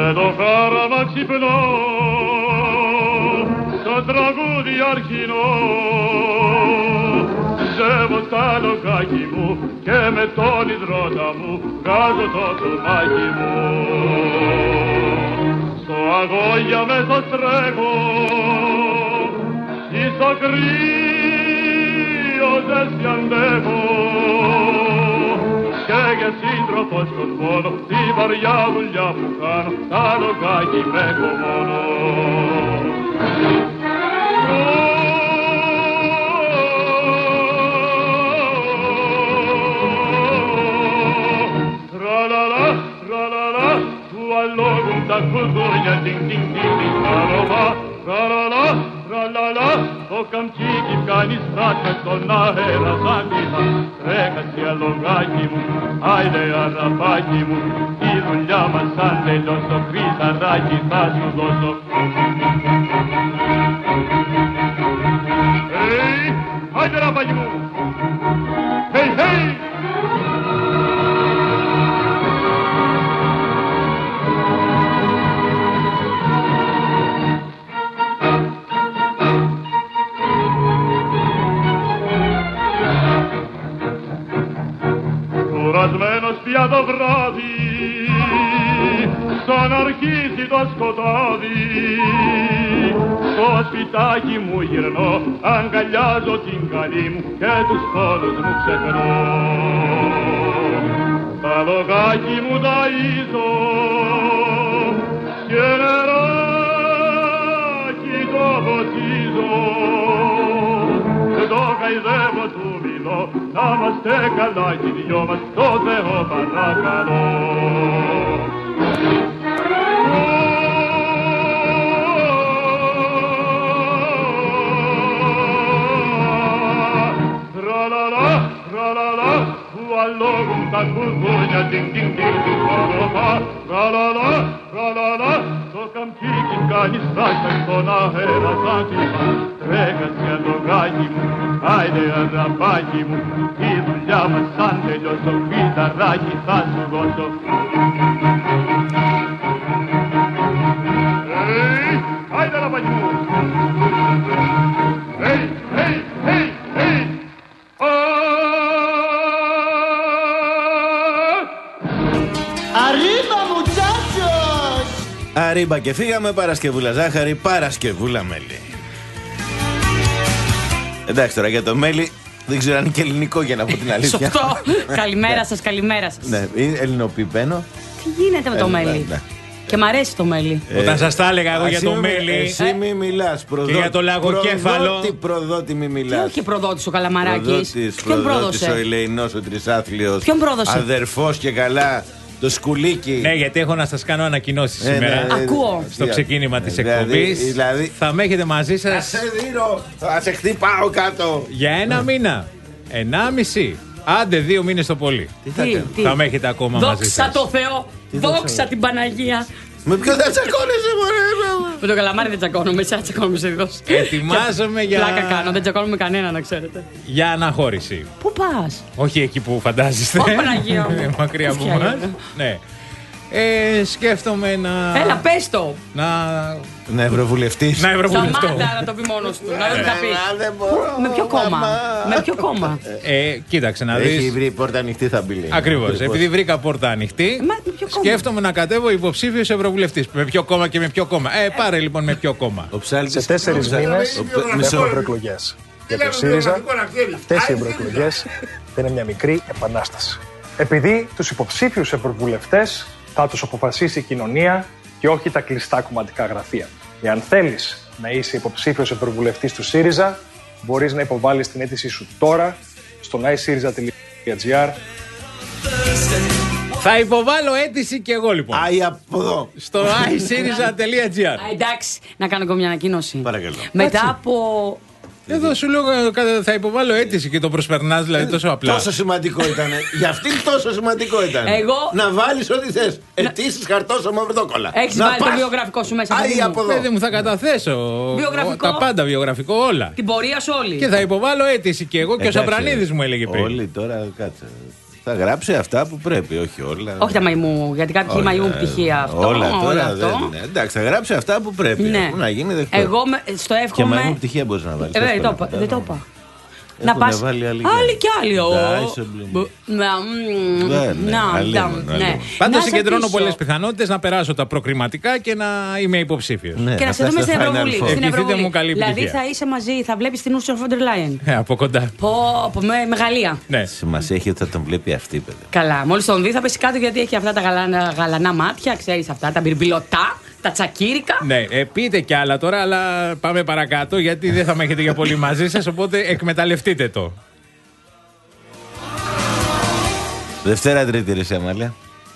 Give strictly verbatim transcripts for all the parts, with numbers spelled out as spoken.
με το χάραμα ξυπνώ, το τραγούδι αρχινό. Ζεύω στα λοκάκι μου και με τον υδρότα μου βγάζω το τσουμάκι μου. Στο αγώγια μέσα στρέχω, ή στο κρύο ζέστη αντέχω, και για σύντροφο σκοτώνω τη βαριά δουλειά που κάνω, τα λοκάκι με έχω μόνο. Tra-la-la, tra-la-la, του αλόγουν τα κουδούνια, τιν τιν τιν τιν, tra-la-la, tra-la-la, tra-la-la, το καμτσίκι κάνει στράτια στον αέρα σαν τίχα. Τρέχασαι αλογάκι μου, άιντε αραπάκι μου, η δουλειά μας σαν τελειώσω, χρυσαράκι θα σου δώσω. Hey, άιντε αραπάκι μου, hey, hey! Κουρασμένος πια το βράδυ, σαν αρχίσει το σκοτάδι, στο σπιτάκι μου γυρνώ, αγκαλιάζω την καλή μου και τους πόνους μου ξεχνώ. Τα λογάκι μου ταΐζω και νεράκι το ποτίζω, το καηδεύω του μιλώ, να είμαστε καλά κι οι δυο μας, το Θεό παρακαλώ. Tra-la-la, tra-la-la, του αλόγουν τα κουδούνια, τιν τιν τιν τιν, tra-la-la, tra-la-la, το καμπίκι κάνει στάχια στον αέρα σαν τίχα. Τρέχασαι αλογάκι μου, άιντε αραπάκι μου, η δουλειά μας σαν τελειώσω, φυταράκι θα σου δώσω. Hey, άιντε αραπάκι μου, hey, hey, hey, hey, Arriba muchachos! Αρίμπα και φύγαμε, Παρασκευούλα ζάχαρη, Παρασκευούλα μέλι. Εντάξει τώρα για το μέλι δεν ξέρω αν είναι και ελληνικό για να πω την αλήθεια. Σωστό. Καλημέρα σας, καλημέρα σας. Ναι, είναι ελληνοποιημένο. Τι γίνεται με το μέλι? Ναι. Και μ' αρέσει το μέλι. Ε, Όταν σας τα έλεγα εγώ για το μέλι. Εσύ μη μιλάς. Και για το λαγοκέφαλο. Προδότη, προδότη μη μιλάς. Τι όχι προδότης ο Καλαμαράκης? Προδότης, Ποιον προδότης ο πρόδωσε? Ελεηνός, ο τρισάθλιος. Ποιον πρόδωσε? Αδερφός και καλά. Το σκουλίκι. Ναι, γιατί έχω να σας κάνω ανακοινώσεις Ε, σήμερα. ναι, ναι, Ακούω. Στο ξεκίνημα της Δηλαδή, εκπομπής. δηλαδή- Θα με έχετε μαζί Θα σας σε δίνω, θα σε χτυπάω κάτω. για ένα μήνα. Ενάμιση. Άντε δύο μήνες το πολύ. Τι θα Τι, κάνω? τι? Θα με έχετε ακόμα μαζί Δόξα σας. το Θεό, δόξα? δόξα την Παναγία. Με ποιον θα τσακώνεσαι μωρέ? Με το καλαμάρι δεν τσακώνομαι, εσάς τσακώνομαι σε δόση. Ετοιμάζομαι για... Πλάκα κάνω, δεν τσακώνομαι κανένα να ξέρετε. για αναχώρηση. Πού πας? Όχι εκεί που φαντάζεστε. Ω, Παναγία μου. Μακριά από Ποια μας. είναι? Ναι. Ε, σκέφτομαι να... Έλα, πες το. Να... Να ευρωβουλευτής. Να ευρωβουλευτώ. Σταμάτα να το πει μόνος του. Να δεν θα πει. Α, δεν μπορώ, Με ποιο κόμμα? μαμά. Με ποιο κόμμα? Ε, κοίταξε να Έχει δεις. βρει η πόρτα ανοιχτή θα μπει λέει. Ακριβώς. Επειδή βρήκα πόρτα ανοιχτή, Μα με ποιο κόμμα? σκέφτομαι να κατέβω υποψήφιος ευρωβουλευτής. Με ποιο κόμμα και με ποιο κόμμα. Ε, πάρε λοιπόν με ποιο κόμμα. Ο ψάλτης- Σε τέσσερις ο ψάλτης- μήνες ο πε- μισό. έχουμε ευρωεκλογές. Για το ΣΥΡΙΖΑ, αυτές οι ευρωεκλογές θα είναι μια μικρή επανάσταση. Επειδή τους υποψήφιους ευρωβουλευτές θα τους αποφασίσει η κοινωνία και όχι τα κλειστά κομματικά γραφεία. Εάν θέλεις να είσαι υποψήφιος ευρωβουλευτής του ΣΥΡΙΖΑ, μπορείς να υποβάλεις την αίτησή σου τώρα στο άι σύριζα τελεία τζι άρ. Θα υποβάλω αίτηση και εγώ λοιπόν. Άι από εδώ. Στο άι σύριζα τελεία τζι άρ. Α, εντάξει, να κάνω και μια ανακοίνωση. Παρακαλώ. Μετά από. Εδώ σου λέω κα- θα υποβάλω αίτηση και το προσπερνάς δηλαδή τόσο απλά. Τόσο σημαντικό ήταν. Για αυτήν τόσο σημαντικό ήταν. Εγώ- Να βάλεις ό,τι θες. Αιτήσεις χαρτόσωμα πρωτόκολλα. Έχεις Να βάλει το πας. βιογραφικό σου μέσα, Άι παιδί μου. από εδώ. Παιδί μου θα καταθέσω Βιογραφικό. τα πάντα βιογραφικό όλα. Την πορεία σου όλη. Και θα υποβάλω αίτηση και εγώ και ο Εντάξει, Σαπρανίδης μου έλεγε πριν. Όλοι τώρα κάτσε. Θα γράψει αυτά που πρέπει, όχι όλα. Όχι τα μαϊμού, γιατί κάποιοι Όλα, μαϊμού πτυχία αυτό. Όλα τώρα όλο αυτό. δεν. Εντάξει, θα γράψει αυτά που πρέπει. Ναι. Να γίνει δεκτό. Εγώ με, στο Και εύχομαι. μαϊμού πτυχία μπορεί να βάλει. Ε, δεν το είπα. Δεν το είπα. Να Έχουνε πας. βάλει άλλοι Άλλοι κι άλλοι. ο- Ντάισον, Μπλουμ. Να, μ, Δεν, ναι, να, αλλήμον, να, αλλήμον. ναι. Πάντως Να σε συγκεντρώνω πείσω. πολλές πιθανότητες να περάσω τα προκριματικά και να είμαι υποψήφιος. Ναι, Και να σε φτάσει δούμε στο στην Final Ευρωβουλή. Four. Στην Ευχηθείτε Ευρωβουλή. μου καλή Δηλαδή επιτυχία. θα είσαι μαζί, θα βλέπει την Ursula von der Leyen. Ε, από κοντά. Πω, πω, με μεγαλεία. Ναι. Σημασία έχει ότι θα τον βλέπει αυτή, παιδί. Καλά, μόλι τον δει θα πέσει κάτω γιατί έχει αυτά τα γαλανά, γαλανά μάτια, ξέρει αυτά, τα μπιρμπιλωτά, τα τσακίρικα. Ναι, ε, πείτε κι άλλα τώρα, αλλά πάμε παρακάτω γιατί δεν θα με έχετε για πολύ μαζί σας, οπότε εκμεταλλευτείτε το. Δευτέρα, Τρίτη, ρε Αμάλια.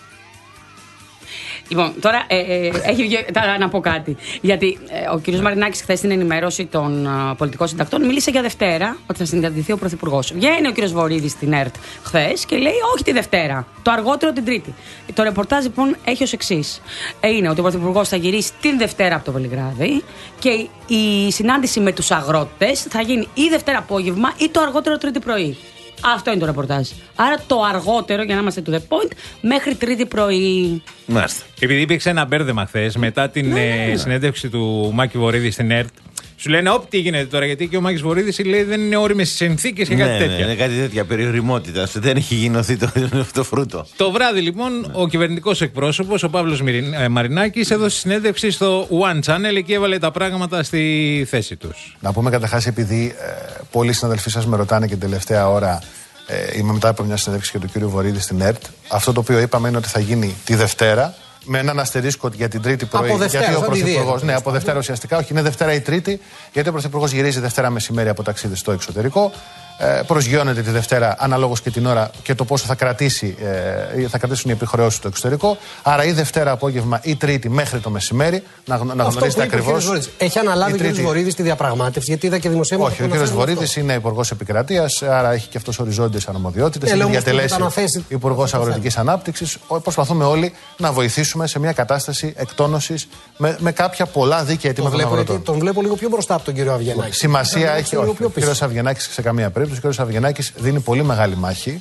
Λοιπόν, τώρα ε, ε, έχει βγει. Τώρα να πω κάτι. Γιατί ε, ο κ. Μαρινάκης χθες στην ενημέρωση των α, πολιτικών συντακτών μίλησε για Δευτέρα, ότι θα συναντηθεί ο Πρωθυπουργός. Βγαίνει ο κ. Βορίδης στην ΕΡΤ χθες και λέει όχι τη Δευτέρα, το αργότερο την Τρίτη. Το ρεπορτάζ λοιπόν έχει ως εξής. Ε, είναι ότι ο Πρωθυπουργός θα γυρίσει την Δευτέρα από το Βελιγράδι και η συνάντηση με τους αγρότες θα γίνει ή Δευτέρα απόγευμα ή το αργότερο Τρίτη πρωί. Αυτό είναι το ρεπορτάζ. Άρα το αργότερο, για να είμαστε to the point, μέχρι Τρίτη πρωί. Μάλιστα. Επειδή υπήρξε ένα μπέρδεμα χθε μετά την ε, συνέντευξη του Μάκη Βορίδη στην ΕΡΤ, σου λένε όπ, τι γίνεται τώρα, γιατί και ο Μάκης Βορίδης λέει δεν είναι όριμες οι συνθήκες και κάτι Ναι, τέτοια. ναι, είναι κάτι τέτοια περιοριμότητα. Δεν έχει γινωθεί το, το φρούτο. Το βράδυ λοιπόν ο κυβερνητικός εκπρόσωπος, ο Παύλος Μυριν- ε, Μαρινάκης, έδωσε συνέντευξη στο One Channel και έβαλε τα πράγματα στη θέση τους. Να πούμε καταρχάς, επειδή ε, πολλοί συναδελφοί σας με ρωτάνε και την τελευταία ώρα, ε, είμαι μετά από μια συνέντευξη και του κύριου Βορίδη στην ΕΡΤ. Αυτό το οποίο είπαμε είναι ότι θα γίνει τη Δευτέρα, με έναν αστερίσκο για την Τρίτη πρωί. Από Δευτέρα, γιατί ο σαν τη Πρωθυπουργός. Δία, Ναι, από Δευτέρα ουσιαστικά, όχι, είναι Δευτέρα ή Τρίτη, γιατί ο Πρωθυπουργός γυρίζει Δευτέρα μεσημέρι από ταξίδι στο εξωτερικό. Ε, προσγειώνεται τη Δευτέρα αναλόγως και την ώρα και το πόσο θα, κρατήσει, ε, θα κρατήσουν οι επιχρεώσεις στο εξωτερικό. Άρα ή Δευτέρα απόγευμα ή Τρίτη μέχρι το μεσημέρι να, να γνωρίσετε ακριβώς. Έχει αναλάβει ο κ. Τρίτη... Βορίδης τη διαπραγμάτευση, γιατί είδα και δημοσίευμα. Όχι, ο κ. Βορίδης είναι υπουργός επικρατείας, άρα έχει και αυτός οριζόντιες αρμοδιότητες. Ε, είναι λέω, διατελέσει μεταναθέσει... υπουργός αγροτικής ανάπτυξης. Προσπαθούμε όλοι να βοηθήσουμε σε μια κατάσταση εκτόνωσης με, με κάποια πολλά δίκαια αιτήματα των αγροτών. Τον βλέπω λίγο πιο μπροστά από τον κύριο Αβγενάκη. Σημασία έχει ο κ. Αβγενάκης σε καμία περίπτωση. Ο κ. Αβγενάκης δίνει πολύ μεγάλη μάχη.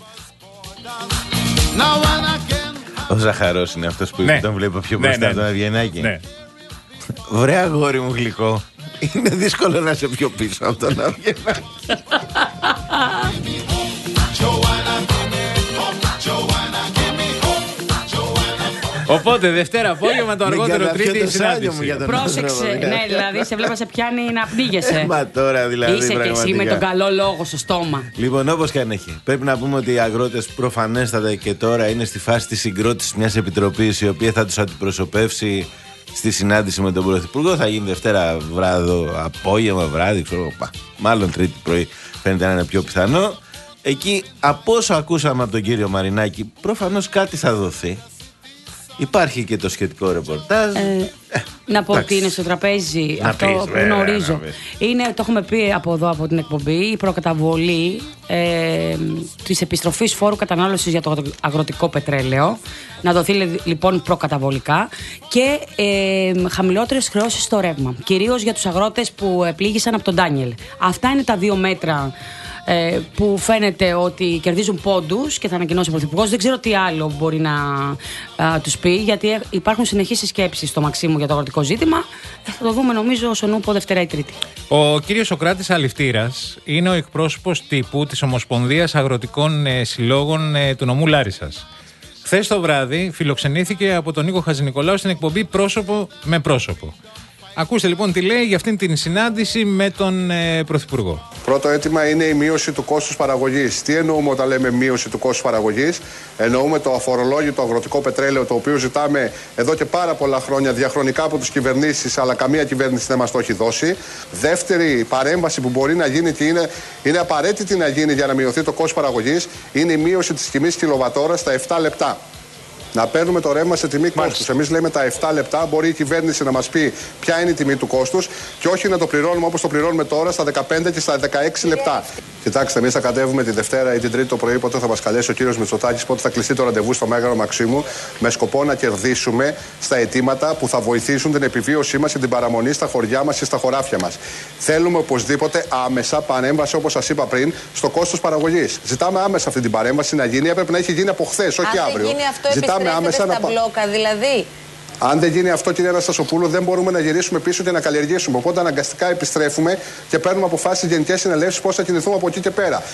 Ο Ζαχαρός είναι αυτός που Ναι. τον βλέπω πιο Ναι, μπροστά ναι, από τον ναι. Αβγενάκη. Ναι. Βρε αγόρι μου γλυκό. Είναι δύσκολο να είσαι πιο πίσω από τον Αβγενάκη. Οπότε Δευτέρα απόγευμα, το αργότερο Τρίτη η συνάντηση. Πρόσεξε. Ναι, δηλαδή σε βλέπα σε πιάνει να πνίγεσαι. Μα τώρα δηλαδή. Είσαι και εσύ με πραγματικά. τον καλό λόγο στο στόμα. Λοιπόν, όπως και αν έχει. Πρέπει να πούμε ότι οι αγρότες προφανέστατα και τώρα είναι στη φάση της συγκρότησης μιας επιτροπής η οποία θα τους αντιπροσωπεύσει στη συνάντηση με τον Πρωθυπουργό. Θα γίνει Δευτέρα βράδυ, απόγευμα, βράδυ, ξέρω εγώ. Μάλλον Τρίτη πρωί φαίνεται να είναι πιο πιθανό. Εκεί, από όσο ακούσαμε από τον κύριο Μαρινάκη, προφανώς κάτι θα δοθεί. Υπάρχει και το σχετικό ρεπορτάζ. Ε, να πω εντάξει. ότι είναι στο τραπέζι Να αυτό πεις, που βέβαια, γνωρίζω. να πεις. Είναι, το έχουμε πει από εδώ από την εκπομπή, η προκαταβολή ε, της επιστροφής φόρου κατανάλωσης για το αγροτικό πετρέλαιο. Να δοθεί λοιπόν προκαταβολικά και ε, χαμηλότερες χρεώσεις στο ρεύμα. Κυρίως για τους αγρότες που επλήγησαν από τον Ντάνιελ. Αυτά είναι τα δύο μέτρα ε, που φαίνεται ότι κερδίζουν πόντους και θα ανακοινώσει ο Πρωθυπουργός. Δεν ξέρω τι άλλο μπορεί να α, τους πει, γιατί υπάρχουν συνεχείς συσκέψεις στο Μαξίμου για το αγροτικό ζήτημα. Ε, θα το δούμε νομίζω ως ονούπο Δευτέρα ή Τρίτη. Ο κύριος Σοκράτης Αληφτήρας είναι ο εκπρόσωπος τύπου της Ομοσπονδίας Αγροτικών ε, Συλλόγων ε, του νομού Λάρισσας. Χθες το βράδυ φιλοξενήθηκε από τον Νίκο Χατζηνικολάου στην εκπομπή Πρόσωπο με Πρόσωπο. Ακούστε λοιπόν τι λέει για αυτήν την συνάντηση με τον ε, Πρωθυπουργό. Πρώτο αίτημα είναι η μείωση του κόστους παραγωγής. Τι εννοούμε όταν λέμε μείωση του κόστους παραγωγής? Εννοούμε το αφορολόγητο αγροτικό πετρέλαιο, το οποίο ζητάμε εδώ και πάρα πολλά χρόνια διαχρονικά από τις κυβερνήσεις, αλλά καμία κυβέρνηση δεν μας το έχει δώσει. Δεύτερη παρέμβαση που μπορεί να γίνει και είναι, είναι απαραίτητη να γίνει για να μειωθεί το κόστος παραγωγής είναι η μείωση της τιμής κιλοβατόρας στα επτά λεπτά. Να παίρνουμε το ρεύμα σε τιμή κόστους. Εμείς λέμε τα επτά λεπτά. Μπορεί η κυβέρνηση να μας πει ποια είναι η τιμή του κόστους και όχι να το πληρώνουμε όπως το πληρώνουμε τώρα στα δεκαπέντε και στα δεκαέξι λεπτά. Κοιτάξτε, εμείς θα κατέβουμε τη Δευτέρα ή την Τρίτη το πρωί, πότε θα μας καλέσει ο κύριος Μητσοτάκης, πότε θα κλειστεί το ραντεβού στο Μέγαρο Μαξίμου, με σκοπό να κερδίσουμε στα αιτήματα που θα βοηθήσουν την επιβίωσή μας και την παραμονή στα χωριά μας και στα χωράφια μας. Θέλουμε οπωσδήποτε άμεσα παρέμβαση, όπως σας είπα πριν, στο κόστος παραγωγής. Ζητάμε άμεσα αυτή την παρέμβαση να γίνει. Έπρεπε να έχει γίνει από χθες, όχι Αν αύριο. Αν γίνει αυτό, Ζητάμε άμεσα στα να μπλόκα, δηλαδή. Αν δεν γίνει αυτό, κυρία Αναστασοπούλου, δεν μπορούμε να γυρίσουμε πίσω και να καλλιεργήσουμε. Οπότε αναγκαστικά επιστρέφουμε και παίρνουμε αποφάσεις γενικές συνελεύσεις πώς θα κινηθούμε από εκεί και πέρα.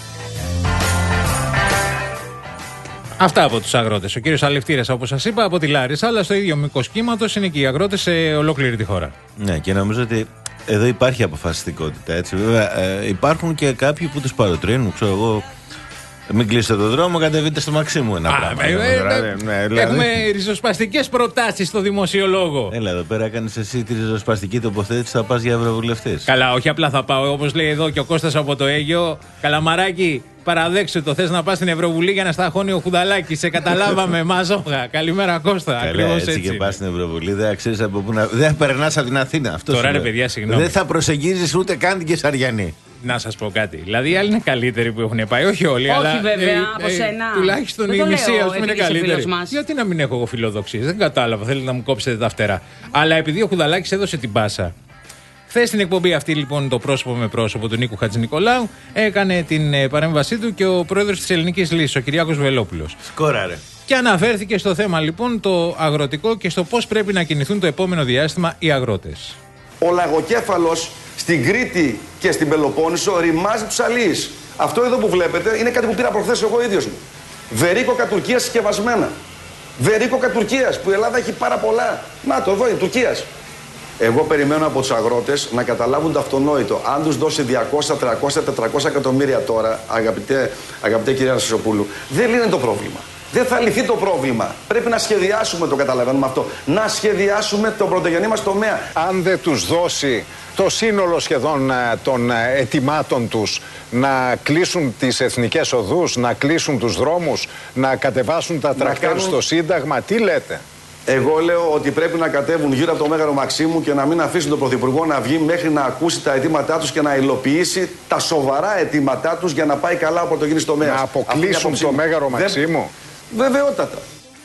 Αυτά από τους αγρότες. Ο κύριος Αλευτήρας, όπως σας είπα, από τη Λάρισα, αλλά στο ίδιο μήκος κύματος είναι και οι αγρότες σε ολόκληρη τη χώρα. Ναι, και νομίζω ότι εδώ υπάρχει αποφασιστικότητα. Έτσι. Βέβαια, ε, υπάρχουν και κάποιοι που τους παροτρύνουν, ξέρω εγώ. Μην κλείσετε τον δρόμο, κατεβείτε στο Μαξίμου ένα Α, πράγμα. ε, ε, ε, ναι, δηλαδή. Έχουμε ριζοσπαστικές προτάσεις στο δημοσιολόγο. Έλα εδώ πέρα, κάνεις εσύ τη ριζοσπαστική τοποθέτηση, θα πας για ευρωβουλευτής. Καλά, όχι απλά θα πάω, όπως λέει εδώ και ο Κώστας από το Αίγιο. Καλαμαράκι, παραδέξου το. Θες να πας στην Ευρωβουλή για να σταχώνει ο Χουδαλάκης. Σε καταλάβαμε, μαζόχα. Καλημέρα, Κώστα. Ακριβώς έτσι. Έτσι και πας στην Ευρωβουλή, δεν ξέρεις από πού να. Δεν θα περνάς από την Αθήνα. Αυτό τώρα, ρε παιδιά, συγγνώμη. Δεν θα προσεγγίζεις ούτε καν την Κεσαριανή. Να σας πω κάτι. Δηλαδή, οι άλλοι είναι καλύτεροι που έχουν πάει. Όχι όλοι, όχι, αλλά. Όχι, βέβαια, από σένα. Τουλάχιστον δεν η μισή, α πούμε, είναι καλύτερη. Μας. Γιατί να μην έχω εγώ φιλοδοξίες. Δεν κατάλαβα. Θέλετε να μου κόψετε τα φτερά. Αλλά επειδή ο Χουδαλάκης έδωσε την πάσα. Χθες στην εκπομπή αυτή, λοιπόν, το πρόσωπο με πρόσωπο του Νίκου Χατζηνικολάου έκανε την ε, παρέμβασή του και ο πρόεδρος της Ελληνικής Λύσης, ο Κυριάκος Βελόπουλος. Σκόραρε. Και αναφέρθηκε στο θέμα, λοιπόν, το αγροτικό και στο πώς πρέπει να κινηθούν το επόμενο διάστημα οι αγρότες. Ο λαγοκέφαλος στην Κρήτη και στην Πελοπόννησο ρημάζει τους αλείς. Αυτό εδώ που βλέπετε είναι κάτι που πήρα προχθές εγώ ίδιος μου. Βερίκοκα Τουρκίας συσκευασμένα. Βερίκοκα Τουρκίας που η Ελλάδα έχει πάρα πολλά. Να το εδώ είναι Τουρκίας. Εγώ περιμένω από τους αγρότες να καταλάβουν το αυτονόητο. Αν τους δώσει διακόσια, τριακόσια, τετρακόσια εκατομμύρια τώρα, αγαπητέ, αγαπητέ κυρία Αναστασοπούλου, δεν λύνει το πρόβλημα. Δεν θα λυθεί το πρόβλημα. Πρέπει να σχεδιάσουμε, το καταλαβαίνουμε αυτό. Να σχεδιάσουμε τον πρωτογενή μας τομέα. Αν δεν τους δώσει το σύνολο σχεδόν των αιτημάτων τους να κλείσουν τις εθνικές οδούς, να κλείσουν τους δρόμους, να κατεβάσουν τα τρακτέρ κάνουν... στο Σύνταγμα, τι λέτε? Εγώ λέω ότι πρέπει να κατέβουν γύρω από το Μέγαρο Μαξίμου και να μην αφήσουν τον Πρωθυπουργό να βγει μέχρι να ακούσει τα αιτήματά τους και να υλοποιήσει τα σοβαρά αιτήματά τους για να πάει καλά ο πρωτογενής τομέας. Να αποκλείσουν το Μέγαρο Μαξίμου. Δεν... Βεβαιότατα.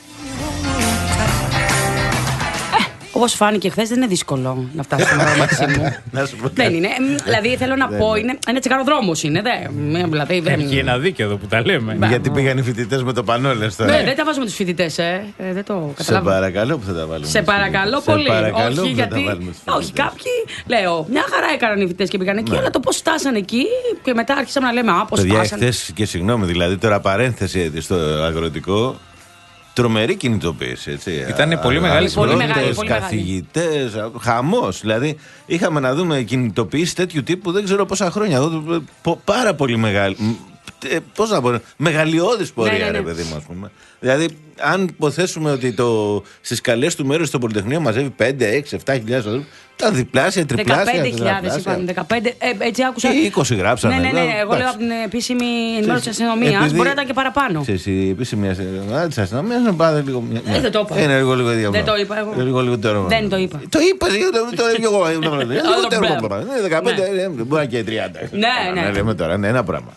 Όπως φάνηκε χθες, δεν είναι δύσκολο να φτάσει στο Μέγαρο Μαξίμου. Δεν είναι. Δηλαδή θέλω να πω, είναι ένα τσιγαροδρόμος είναι. Δηλαδή, δεν... Έχει ένα δίκαιο εδώ που τα λέμε. Γιατί πήγαν οι φοιτητές με το πανό, λες τώρα. Ναι, δεν τα βάζουμε τους φοιτητές, ε. Δεν το καταλαβαίνω. Σε παρακαλώ που θα τα βάλουμε. Σε παρακαλώ πολύ. Όχι, γιατί. Όχι, κάποιοι. Λέω, μια χαρά έκαναν οι φοιτητές και πήγαν εκεί, αλλά το πώς φτάσανε εκεί και μετά άρχισαμε να λέμε, α, πώς φτάσανε. Χθες και συγγνώμη, δηλαδή τώρα παρένθεση στο αγροτικό. Τρομερή κινητοποίηση, έτσι. Ήταν πολύ μεγάλη συμμετοχή. Καθηγητές, χαμός. Δηλαδή, είχαμε να δούμε κινητοποίηση τέτοιου τύπου δεν ξέρω πόσα χρόνια. Πάρα πολύ μεγάλη. Πώς να πω, μεγαλειώδης πορεία, ναι, ναι, ναι. ρε παιδί μου, ας πούμε. Δηλαδή, αν υποθέσουμε ότι το, στις καλές του μέρες στο Πολυτεχνείο μαζεύει πέντε, έξι, επτά χιλιάδες, τα διπλάσια, τριπλάσια. δεκαπέντε χιλιάδες είπαν. δεκαπέντε, ε, έτσι άκουσα. Και είκοσι γράψανε. Ναι, ναι, ναι. Εγώ λέω από την επίσημη ενημέρωση της αστυνομίας. Μπορεί να ήταν και παραπάνω. Ξέρεις, η επίσημη ενημέρωση της αστυνομίας είναι πάντα λίγο. Ε, δεν το είπα. Είναι λίγο λίγο ίδιο. Δεν το είπα εγώ. Λίγο λίγο τώρα. Δεν το είπα. Το είπα, το είπα εγώ. Είναι δεκαπέντε, μπορεί και τριάντα. Ναι, ναι. Λέμε τώρα, είναι ένα πράγμα.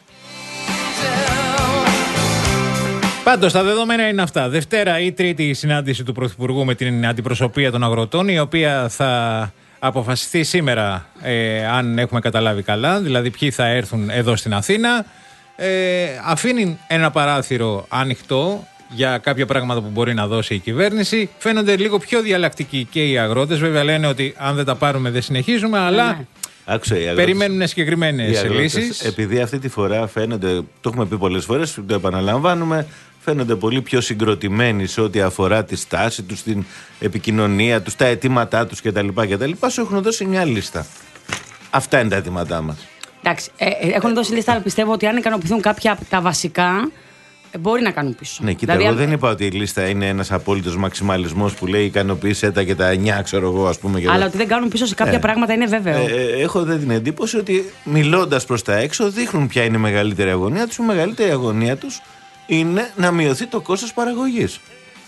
Πάντως τα δεδομένα είναι αυτά. Δευτέρα ή Τρίτη η συνάντηση του Πρωθυπουργού με την αντιπροσωπεία των αγροτών, η οποία θα αποφασιστεί σήμερα, ε, αν έχουμε καταλάβει καλά, δηλαδή ποιοι θα έρθουν εδώ στην Αθήνα. Ε, αφήνει ένα παράθυρο ανοιχτό για κάποια πράγματα που μπορεί να δώσει η κυβέρνηση. Φαίνονται λίγο πιο διαλλακτικοί και οι αγρότες. Βέβαια λένε ότι αν δεν τα πάρουμε δεν συνεχίζουμε, αλλά... Ναι. Άκουσε, αγρότες, περιμένουν συγκεκριμένες λύσεις. Επειδή αυτή τη φορά φαίνονται, το έχουμε πει πολλές φορές, το επαναλαμβάνουμε, φαίνονται πολύ πιο συγκροτημένοι σε ό,τι αφορά τη στάση τους, την επικοινωνία τους, τα αιτήματά τους κτλ. κτλ. Σου έχουν δώσει μια λίστα. Αυτά είναι τα αιτήματά μας. Εντάξει, ε, έχουν δώσει λίστα, αλλά πιστεύω ότι αν ικανοποιηθούν κάποια από τα βασικά, μπορεί να κάνουν πίσω. Ναι, κοίτα, δηλαδή, εγώ αν... δεν είπα ότι η λίστα είναι ένας απόλυτος μαξιμαλισμός που λέει ικανοποίησέ τα και τα εννιά, ξέρω εγώ, ας πούμε. Αλλά ότι δεν κάνουν πίσω σε κάποια ε, πράγματα είναι βέβαιο. Ε, ε, έχω δε την εντύπωση ότι μιλώντας προς τα έξω δείχνουν ποια είναι η μεγαλύτερη αγωνία τους. Η μεγαλύτερη αγωνία τους είναι να μειωθεί το κόστος παραγωγής.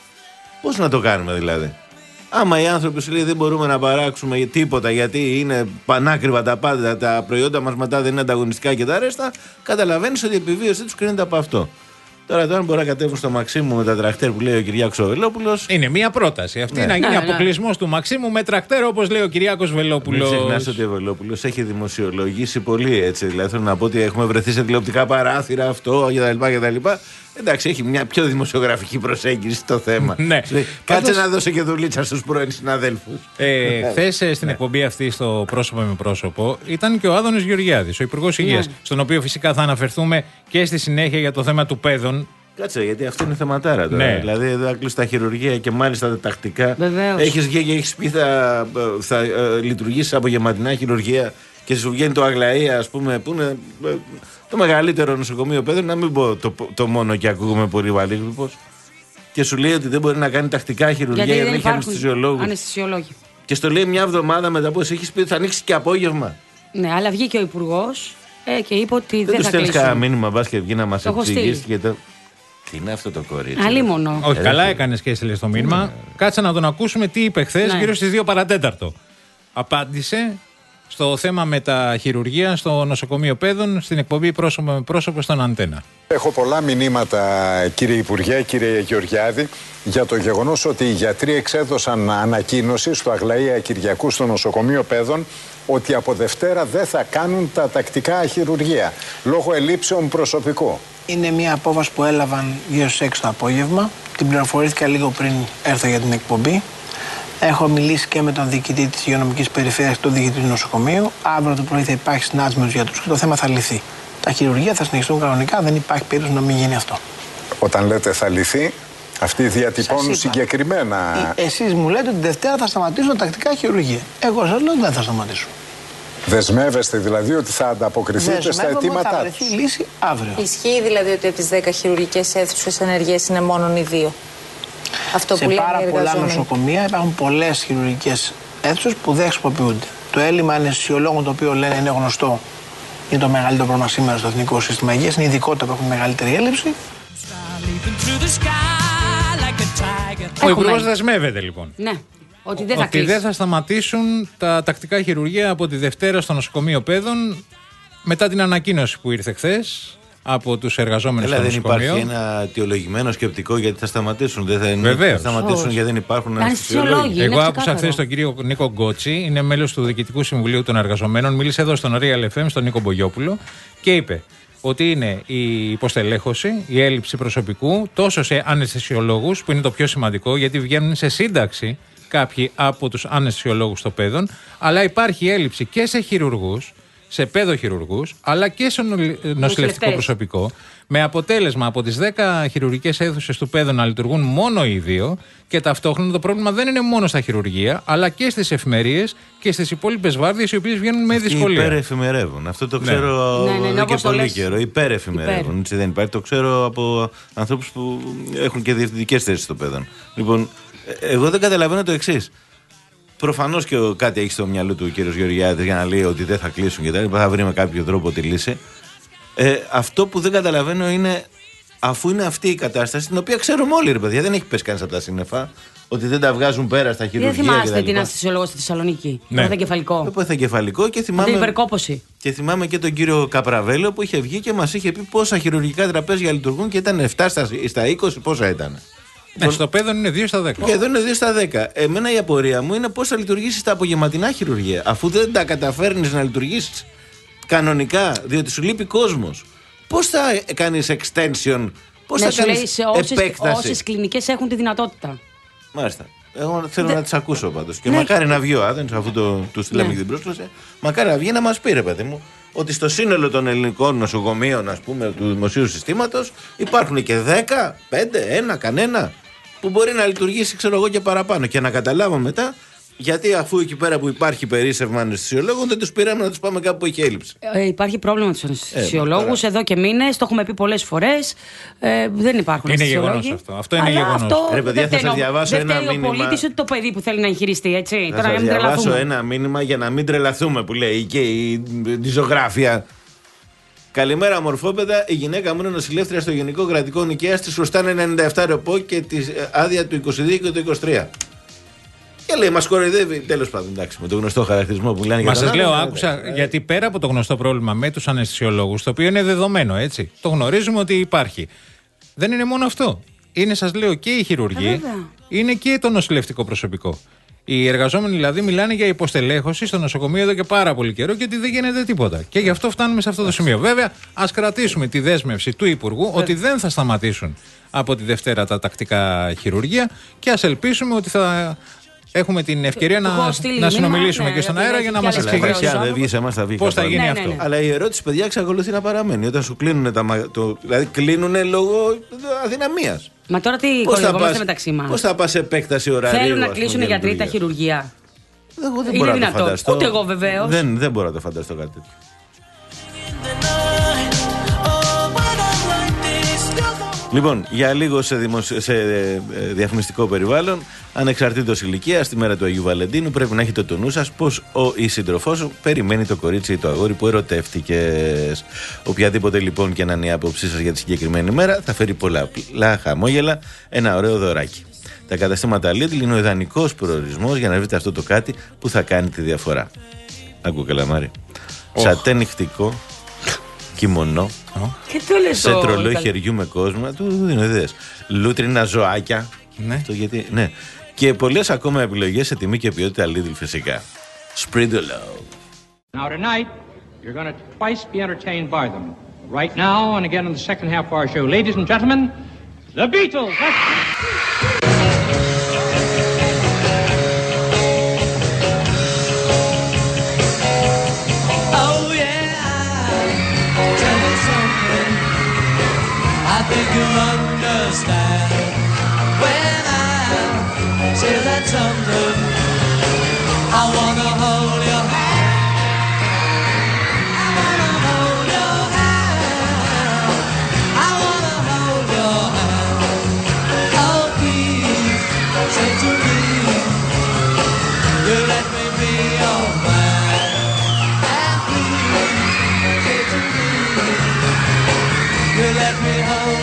Πώς να το κάνουμε δηλαδή? Άμα οι άνθρωποι σου λέει δεν μπορούμε να παράξουμε τίποτα γιατί είναι πανάκριβα τα πάντα, τα προϊόντα μας μετά δεν είναι ανταγωνιστικά και τα ρέστα, καταλαβαίνεις ότι η επιβίωσή τους κρίνεται από αυτό. Τώρα, τώρα μπορεί να κατέβουν στο Μαξίμου με τα τρακτέρ που λέει ο Κυριάκος ο Βελόπουλος. Είναι μία πρόταση αυτή, ναι. Να γίνει ναι, αποκλεισμός ναι. του Μαξίμου με τρακτέρ, όπως λέει ο Κυριάκος Βελόπουλος. Μην ξεχνάς ότι ο Βελόπουλος έχει δημοσιολογήσει πολύ έτσι. Δηλαδή, θέλω να πω ότι έχουμε βρεθεί σε τηλεοπτικά παράθυρα αυτό κτλ. Εντάξει, έχει μια πιο δημοσιογραφική προσέγγιση στο θέμα. Ναι. Κάτσε να δώσει και δουλίτσα στους πρώην συναδέλφους. Ε, Χθες στην εκπομπή αυτή στο πρόσωπο με πρόσωπο ήταν και ο Άδωνης Γεωργιάδης, ο Υπουργός Υγείας, ναι. στον οποίο φυσικά θα αναφερθούμε και στη συνέχεια για το θέμα του παιδών. Κάτσε, γιατί αυτό είναι θεματάρα τώρα. Ναι. Δηλαδή, εδώ θα κλείσει τα χειρουργεία και μάλιστα τα τακτικά. Βεβαίως. Έχεις βγει και έχεις πει θα, θα ε, λειτουργήσει απογευματινά χειρουργία και σου βγαίνει το Αγλαία, ας πούμε, που είναι ε, το μεγαλύτερο νοσοκομείο παιδών. Να μην πω το, το μόνο και ακούγουμε πολύ βαλίγρυπος. Και σου λέει ότι δεν μπορεί να κάνει τακτικά χειρουργία γιατί, γιατί δεν έχει αναισθησιολόγους. Και στο λέει μια εβδομάδα μετά πώς έχεις πει ότι θα ανοίξει και απόγευμα. Ναι, αλλά βγήκε ο Υπουργός ε, και είπε ότι δεν, δεν θα κλείσουν. Δεν του στέλνεις κανένα μήνυμα, μπας και βγει να μας εξηγήσει και το... Τι είναι αυτό το κορίτσι? Αλίμονο. Όχι, ε, καλά έκανες και έστειλες το μήνυμα. Ναι. Κάτσε να τον ακούσουμε τι είπε χθες, ναι. γύρω στις δύο παρατέταρτο. Απάντησε στο θέμα με τα χειρουργεία στο νοσοκομείο παιδών στην εκπομπή πρόσωπο με πρόσωπο στον Αντένα. Έχω πολλά μηνύματα, κύριε Υπουργέ, κύριε Γεωργιάδη, για το γεγονός ότι οι γιατροί εξέδωσαν ανακοίνωση στο Αγλαία Κυριακού στο νοσοκομείο παιδών ότι από Δευτέρα δεν θα κάνουν τα τακτικά χειρουργεία λόγω ελλείψεων προσωπικού. Είναι μια απόφαση που έλαβαν γύρω στις έξι το απόγευμα. Την πληροφορήθηκα λίγο πριν έρθω για την εκπομπή. Έχω μιλήσει και με τον διοικητή της υγειονομικής περιφέρειας και τον διοικητή του νοσοκομείου. Αύριο το πρωί θα υπάρχει συνάντηση με τους γιατρούς και το θέμα θα λυθεί. Τα χειρουργεία θα συνεχιστούν κανονικά, δεν υπάρχει περίπτωση να μην γίνει αυτό. Όταν λέτε θα λυθεί, αυτοί διατυπώνουν συγκεκριμένα. Ε, εσείς μου λέτε ότι Δευτέρα θα σταματήσουν τα τακτικά χειρουργεία. Εγώ σας λέω ότι δεν θα σταματήσουν. Δεσμεύεστε δηλαδή ότι θα ανταποκριθείτε Δεσμεύομαι στα αιτήματά τους. Θα βρεθεί λύση αύριο. Ισχύει δηλαδή ότι από τις δέκα χειρουργικές αίθουσες ενεργές είναι μόνο οι δύο? Αυτό σε που πάρα πολλά νοσοκομεία υπάρχουν πολλές χειρουργικές αίθουσες που δεν χρησιμοποιούνται. Το έλλειμμα αναισθησιολόγων, το οποίο λένε είναι γνωστό, είναι το μεγαλύτερο πρόβλημα σήμερα στο Εθνικό Σύστημα Υγείας. Είναι ειδικότητα που έχουν μεγαλύτερη έλλειψη. Ο Υπουργός δεσμεύεται λοιπόν. Ναι. Ότι δεν θα, ότι δεν θα σταματήσουν τα τακτικά χειρουργεία από τη Δευτέρα στο νοσοκομείο παιδών μετά την ανακοίνωση που ήρθε χθες από τους εργαζόμενους στο νοσοκομείο. Δεν υπάρχει ένα αιτιολογημένο σκεπτικό γιατί θα σταματήσουν. Δεν θα, θα σταματήσουν oh. γιατί δεν υπάρχουν αναισθησιολόγοι. Εγώ άκουσα χθες τον κύριο Νίκο Γκότσι, είναι μέλος του Διοικητικού Συμβουλίου των Εργαζομένων. Μίλησε εδώ στον Real εφ εμ, στον Νίκο Μπογιόπουλο και είπε ότι είναι η υποστελέχωση, η έλλειψη προσωπικού τόσο σε αναισθησιολόγους, που είναι το πιο σημαντικό γιατί βγαίνουν σε σύνταξη κάποιοι από τους αναισθησιολόγους των παιδών, αλλά υπάρχει έλλειψη και σε χειρουργούς, σε παιδοχειρουργούς, αλλά και σε νοσηλευτικό προσωπικό, με αποτέλεσμα από τις δέκα χειρουργικές αίθουσες του παιδών να λειτουργούν μόνο οι δύο και ταυτόχρονα το πρόβλημα δεν είναι μόνο στα χειρουργεία, αλλά και στις εφημερίες και στις υπόλοιπες βάρδιες οι οποίες βγαίνουν με δυσκολία. Υπερεφημερεύουν. Αυτό το ξέρω ναι. Ναι, ναι, και πολύ λες. καιρό. Υπερεφημερεύουν. Υπέρ. Δεν υπάρχει. Το ξέρω από ανθρώπους που έχουν και διευθυντικές θέσεις στο παιδών. Λοιπόν, εγώ δεν καταλαβαίνω το εξής. Προφανώς και κάτι έχει στο μυαλό του ο κ. Γεωργιάδης για να λέει ότι δεν θα κλείσουν και τα λοιπά. Θα βρει με κάποιο τρόπο τη λύση. Ε, αυτό που δεν καταλαβαίνω είναι, αφού είναι αυτή η κατάσταση, την οποία ξέρουμε όλοι, ρε παιδιά, δεν έχει πέσει κανείς από τα σύννεφα, ότι δεν τα βγάζουν πέρα στα χειρουργεία. Δεν θυμάστε την αναισθησιολόγο στη Θεσσαλονίκη. Ναι. Το εγκεφαλικό. Το εγκεφαλικό και θυμάμαι. Την υπερκόπωση. Και θυμάμαι και τον κύριο Καπραβέλο που είχε βγει και μας είχε πει πόσα χειρουργικά τραπέζια λειτουργούν και ήταν επτά στα είκοσι, πόσα ήταν. Ναι, στο παιδόν είναι δύο στα δέκα. Και εδώ είναι δύο στα δέκα. Εμένα η απορία μου είναι πώς θα λειτουργήσεις τα απογευματινά χειρουργεία, αφού δεν τα καταφέρνεις να λειτουργήσεις κανονικά, διότι σου λείπει κόσμος. Πώς θα κάνεις extension, πώς ναι, θα κάνεις επέκταση? Όσες κλινικές έχουν τη δυνατότητα. Μάλιστα. Εγώ θέλω Δε... να τις ακούσω πάντως. Και ναι. μακάρι να βγει ο Άδενς, αφού το, του στείλαμε ναι. και την πρόσκληση, μακάρι να βγει να μας πει, ρε παιδί μου, ότι στο σύνολο των ελληνικών νοσοκομείων, ας πούμε, του δημοσίου συστήματος υπάρχουν και δέκα, πέντε, ένα, κανένα που μπορεί να λειτουργήσει, ξέρω εγώ, και παραπάνω. Και να καταλάβω μετά γιατί, αφού εκεί πέρα που υπάρχει περίσσευμα αναισθησιολόγων, δεν τους πήραμε να τους πάμε κάπου που έχει έλλειψη. Ε, υπάρχει πρόβλημα με τους αναισθησιολόγους ε, εδώ και μήνες. Το έχουμε πει πολλές φορές. Ε, δεν υπάρχουν αναισθησιολόγοι. Είναι γεγονός αυτό. Αυτό είναι γεγονός. Αυτό ρε παιδιά, θα σας διαβάσω ένα μήνυμα. Δεν φταίει ο πολίτης ότι το παιδί που θέλει να εγχειριστεί, έτσι. Θα σας διαβάσω ένα μήνυμα για να μην τρελαθούμε, που λέει και η ζωγράφια. Καλημέρα, μορφόπεδα. Η γυναίκα μου είναι νοσηλεύτρια στο Γενικό Κρατικό Νοικαίας. Τη χρωστάνε ενενήντα επτά ρεπό και τη άδεια του είκοσι δύο και του είκοσι τρία. Και λέει, μα κοροϊδεύει. Τέλος πάντων, εντάξει, με το γνωστό χαρακτηρισμό που λένε. Μα σα λέω, άκουσα, γιατί πέρα από το γνωστό πρόβλημα με του αναισθησιολόγους, το οποίο είναι δεδομένο, έτσι. Το γνωρίζουμε ότι υπάρχει. Δεν είναι μόνο αυτό. Είναι, σας λέω, και οι χειρουργοί, είναι και το νοσηλευτικό προσωπικό. Οι εργαζόμενοι δηλαδή μιλάνε για υποστελέχωση στο νοσοκομείο εδώ και πάρα πολύ καιρό και ότι δεν γίνεται τίποτα. Και γι' αυτό φτάνουμε σε αυτό το σημείο. Βέβαια, ας κρατήσουμε τη δέσμευση του Υπουργού ότι δεν θα σταματήσουν από τη Δευτέρα τα τακτικά χειρουργεία και ας ελπίσουμε ότι θα έχουμε την ευκαιρία να, να συνομιλήσουμε ναι, και στον αέρα για να μας εξηγήσει. Αν δεν βγει σε εμάς θα βγει. Πώς θα γίνει ναι, αυτό. ναι, ναι. Αλλά η ερώτηση, παιδιά, εξακολουθεί να παραμένει. Όταν σου κλείνουν τα. Το, δηλαδή, κλείνουν λόγω αδυναμίας. Μα τώρα τι κορυδευόμαστε μεταξύ μας. Πώς θα πας σε επέκταση ωραρίου. Θέλουν να κλείσουν οι γιατροί τα χειρουργεία. Εγώ δεν είναι μπορώ δυνατό. να το φανταστώ. Ούτε εγώ βεβαίως. Δεν, δεν μπορώ να το φανταστώ κάτι τέτοιο. Λοιπόν, για λίγο σε, δημοσ... σε διαφημιστικό περιβάλλον, ανεξαρτήτως ηλικίας, στη μέρα του Αγίου Βαλεντίνου, πρέπει να έχετε το νου σας πως ο ή σύντροφός σου περιμένει το κορίτσι ή το αγόρι που ερωτεύτηκες. Οποιαδήποτε λοιπόν και να είναι η άποψή σας για τη συγκεκριμένη μέρα, θα φέρει πολλά χαμόγελα, ένα ωραίο δωράκι. Τα καταστήματα Lidl είναι ο ιδανικός προορισμός για να βρείτε αυτό το κάτι που θα κάνει τη διαφορά. Άκου, Καλαμάρη. Oh. Σατέ νυχτικό, κιμονό. Και το λες σε τρολόι χεριού με κόσμο, του δίνω ιδέες. Λούτρινα ζωάκια. Ναι. Το γιατί, ναι. Και πολλές ακόμα επιλογές σε τιμή και ποιότητα Lidl φυσικά. Spread the love. Now tonight, you're going to twice be entertained by them. Right now and again in the second half of our show. Ladies and gentlemen, the Beatles. I think you'll understand when I say that something. I wanna hold your hand. I wanna hold your hand. I wanna hold your hand. Oh, please say to me, you let me be your man. And please say to me, you let me hold.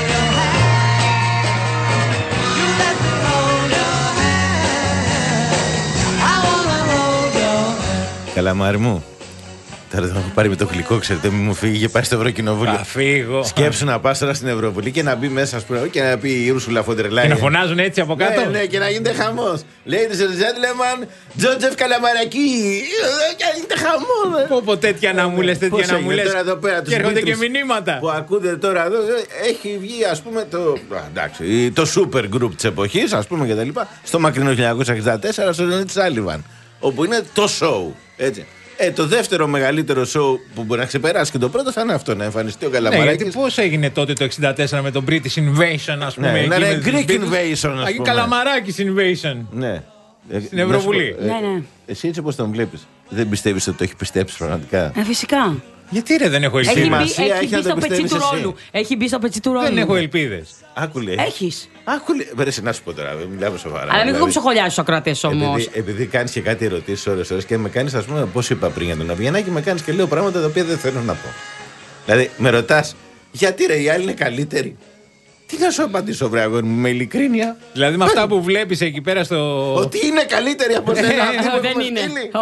Καλαμάρι μου, τώρα δεν έχω πάρει με το γλυκό, ξέρετε, μην μου φύγει και πάει στο Ευρωκοινοβούλιο. Θα φύγω. Σκέψου να πας τώρα στην Ευρωβουλή και να μπει μέσα, ας πούμε, και να πει η Ursula von der Leyen. Και να φωνάζουν έτσι από κάτω. Ναι, ναι, και να γίνεται χαμός. Ladies and gentlemen, Τζότζεφ Καλαμαρακή. Και να γίνεται χαμός. Πω πω, τέτοια να μου λες, τέτοια να μου λες. Και έρχονται και μηνύματα. Που ακούτε τώρα εδώ, έχει βγει, ας πούμε, το, εντάξει, το super group της εποχής, ας πούμε, και τα λοιπά, στο μακρινό χίλια εννιακόσια εξήντα τέσσερα, στο Λεωνίδη Σάλιβαν, όπου είναι το show, έτσι. Ε, το δεύτερο μεγαλύτερο show που μπορεί να ξεπεράσει και το πρώτο θα είναι αυτό, να εμφανιστεί ο Καλαμαράκης. Ναι, γιατί πώς έγινε τότε το εξήντα τέσσερα με τον British Invasion, ας πούμε. Ναι, ναι, ναι, Greek Invasion, ας πούμε. Καλαμαράκης Invasion. Ναι. Στην Ευρωβουλή. Ε, ναι, ναι. Εσύ έτσι πώς τον βλέπεις? Δεν πιστεύεις ότι το έχει πιστέψει πραγματικά? Ε, φυσικά. Γιατί ρε, δεν έχω ελπίδες. Έχει μπει, έχει μπει στο πετσί του ρόλου. Έχει μπει στο πετσί του ρόλου. Δεν έχω ελπίδες. Άκουλε. Έχεις. Άκουλε. Βέρεσε να σου πω τώρα, μιλάμε σοβαρά. Αλλά μην δηλαδή, κόψω στους ακροατές όμως. Επειδή, επειδή κάνεις και κάτι ερωτήσεις ώρες ώρες και με κάνεις, ας πούμε, πώς είπα πριν για τον Αβγενάκη, με κάνεις και λέω πράγματα τα οποία δεν θέλω να πω. Δηλαδή, με ρωτάς, γιατί ρε, οι άλλοι είναι καλύτεροι? Τι να σου απαντήσω, βρε αγόρι μου, με ειλικρίνεια. Δηλαδή με αυτά που βλέπεις εκεί πέρα στο. Ότι είναι καλύτεροι από σένα. Δεν είναι.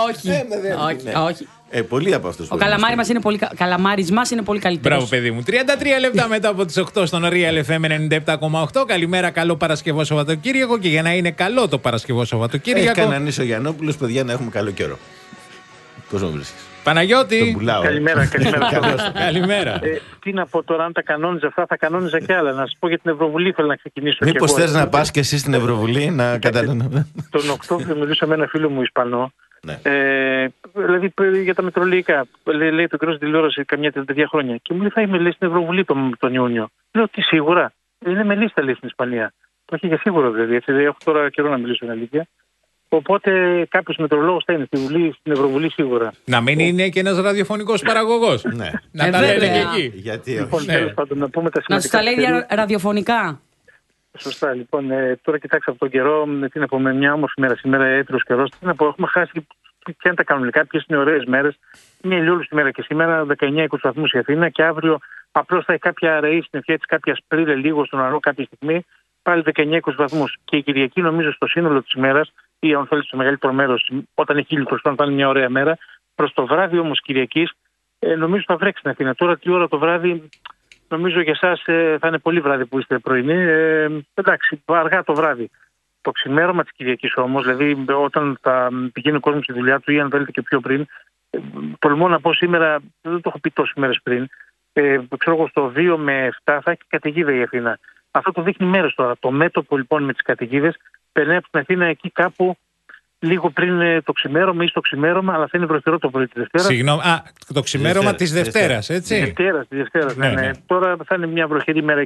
Όχι. Όχι. Ε, πολλοί από αυτούς. Ο καλαμάρι μας είναι πολύ, καλαμάρις μας είναι πολύ καλύτερος. Μπράβο, παιδί μου. τριάντα τρία λεπτά μετά από τις οκτώ στον Real εφ εμ ενενήντα επτά κόμμα οκτώ. Καλημέρα, καλό Παρασκευό Σαββατοκύριακο. Και για να είναι καλό το Παρασκευό Σαββατοκύριακο. Έχει κανέναν Νήσο Γιαννόπουλος, παιδιά, να έχουμε καλό καιρό. Πώς μου βρίσκεις? Παναγιώτη. Καλημέρα, καλημέρα. Καλημέρα. Ε, τι να πω τώρα, αν τα κανόνιζα αυτά, θα κανόνιζα κι άλλα. Να σου πω για την Ευρωβουλή, θέλω να ξεκινήσω. Μήπως θες να πας και εσύ στην Ευρωβουλή να καταλαβαίνω? Τον Οκτώβριο μιλούσα με ένα φίλο μου Ισπανό. Ναι. Ε, δηλαδή για τα μετρολογικά. Λέει, λέει το κράτος τηλεόραση καμιά τέτοια χρόνια. Και μου λέει θα είμαι λέει, στην Ευρωβουλή τον, τον Ιούνιο. Λέω τι σίγουρα. Είναι με λίστα λέει στην Ισπανία. Το έχει για σίγουρο δηλαδή. Έτσι, έχω τώρα καιρό να μιλήσω την αλήθεια. Οπότε κάποιο μετρολόγο θα είναι στη Βουλή, στην Ευρωβουλή σίγουρα. Να μην είναι και ένα ραδιοφωνικό παραγωγό. Ναι. Να τα λέτε και εκεί. Γιατί λοιπόν, ναι. τέλος πάντων, να πούμε τα να σου τα λέει ραδιοφωνικά. Σωστά. Λοιπόν, ε, τώρα κοιτάξτε από τον καιρό, τι να πω, με μια όμορφη μέρα σήμερα, έτρος καιρός, τι να πω, έχουμε χάσει ποια είναι τα κανονικά, ποιες είναι οι ωραίες μέρες. Είναι ηλιόλουστη μέρα και σήμερα, δεκαεννιά είκοσι βαθμούς η Αθήνα, και αύριο απλώς θα έχει κάποια αραιή στην ευχαία της, κάποια σπρίλε λίγο στον ουρανό κάποια στιγμή, πάλι δεκαεννιά είκοσι βαθμούς. Και η Κυριακή, νομίζω, στο σύνολο της ημέρας, ή αν θέλετε στο μεγαλύτερο μέρος, όταν έχει ήλιο, θα είναι μια ωραία μέρα. Προς το βράδυ όμως Κυριακής, ε, νομίζω θα βρέξει στην Αθήνα. Τώρα τι ώρα το βράδυ, νομίζω για εσάς ε, θα είναι πολύ βράδυ που είστε πρωινοί. Ε, εντάξει, αργά το βράδυ. Το ξημέρωμα της Κυριακής όμως, δηλαδή όταν θα πηγαίνει ο κόσμος στη δουλειά του, ή αν θέλετε και πιο πριν, ε, τολμώ να πω σήμερα, δεν το έχω πει τόσες μέρες πριν, ε, ξέρω εγώ στο δύο με επτά θα έχει καταιγίδα η Αθήνα. Αυτό το δείχνει μέρες τώρα. Το μέτωπο λοιπόν με τις καταιγίδες περνάει από την Αθήνα εκεί κάπου λίγο πριν ε, το ξημέρωμα ή στο ξημέρωμα, αλλά θα είναι βροχερό το πρωί τη Δευτέρα. Συγγνώμη, α, το ξημέρωμα της Δευτέρας, έτσι. Δευτέρας, τη Δευτέρας, ναι, ναι, ναι. ναι. Τώρα θα είναι μια βροχερή μέρα,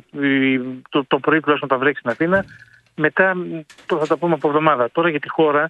το, το πρωί τουλάχιστον θα βρέξει στην Αθήνα. Μετά το θα τα πούμε από εβδομάδα. Τώρα για τη χώρα,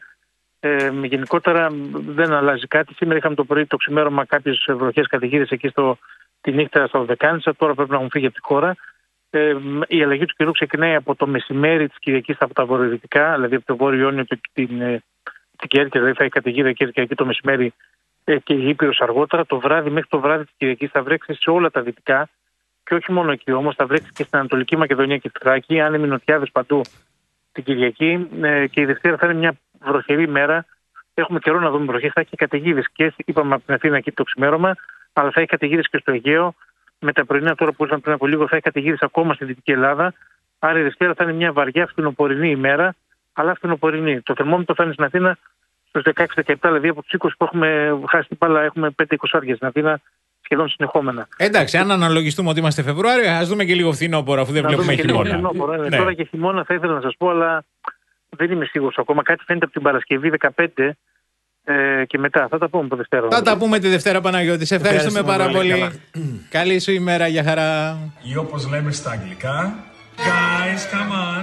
ε, γενικότερα δεν αλλάζει κάτι. Σήμερα είχαμε το πρωί το ξημέρωμα κάποιες βροχές καταιγίδες εκεί στο, τη νύχτα στα Οδεκάνησα. Τώρα πρέπει να έχουν φύγει από τη χώρα. Ε, η αλλαγή του καιρού ξεκινάει από το μεσημέρι της Κυριακής από τα βορειοδυτικά, δηλαδή από το Βόρειο Ιόνιο και την, ε, την Κέρκυρα, δηλαδή θα έχει καταιγίδα Κέρκυρα εκεί το μεσημέρι ε, και η Ήπειρος αργότερα. Το βράδυ, μέχρι το βράδυ της Κυριακής θα βρέξει σε όλα τα δυτικά, και όχι μόνο εκεί όμως, θα βρέξει και στην Ανατολική Μακεδονία και τη Θράκη, άνεμοι νοτιάδες παντού την Κυριακή, ε, και η Δευτέρα θα είναι μια βροχερή μέρα. Έχουμε καιρό να δούμε βροχές, θα έχει καταιγίδες και είπαμε από την Αθήνα εκεί το ξημέρωμα, αλλά θα έχει καταιγίδες και στο Αιγαίο. Με τα πρωινά τώρα που ήρθαν πριν από λίγο θα έχει καταιγίδες ακόμα στη Δυτική Ελλάδα. Άρα η Δευτέρα θα είναι μια βαριά φθινοπορεινή ημέρα, αλλά φθινοπορεινή. Το θερμόμετρο θα είναι στην Αθήνα στους δεκαέξι δεκαεπτά, δηλαδή από τους είκοσι που έχουμε χάσει την μπάλα, έχουμε πέντε είκοσι άδειες στην Αθήνα σχεδόν συνεχόμενα. Εντάξει, αν αναλογιστούμε ότι είμαστε Φεβρουάριο, ας δούμε και λίγο φθινόπωρο, αφού δεν να βλέπουμε χειμώνα. Φθινόπωρο, ναι. Ναι. Τώρα και χειμώνα θα ήθελα να σας πω, αλλά δεν είμαι σίγουρος ακόμα. Κάτι φαίνεται από την Παρασκευή δεκαπέντε. Ε, και μετά θα τα πούμε από Δευτέρα. Θα τα πούμε τη Δευτέρα, Παναγιώτη. Σε ευχαριστούμε πάρα πολύ. πολύ. Καλή σου ημέρα, για χαρά. Ή όπως λέμε στα αγγλικά, guys, come on.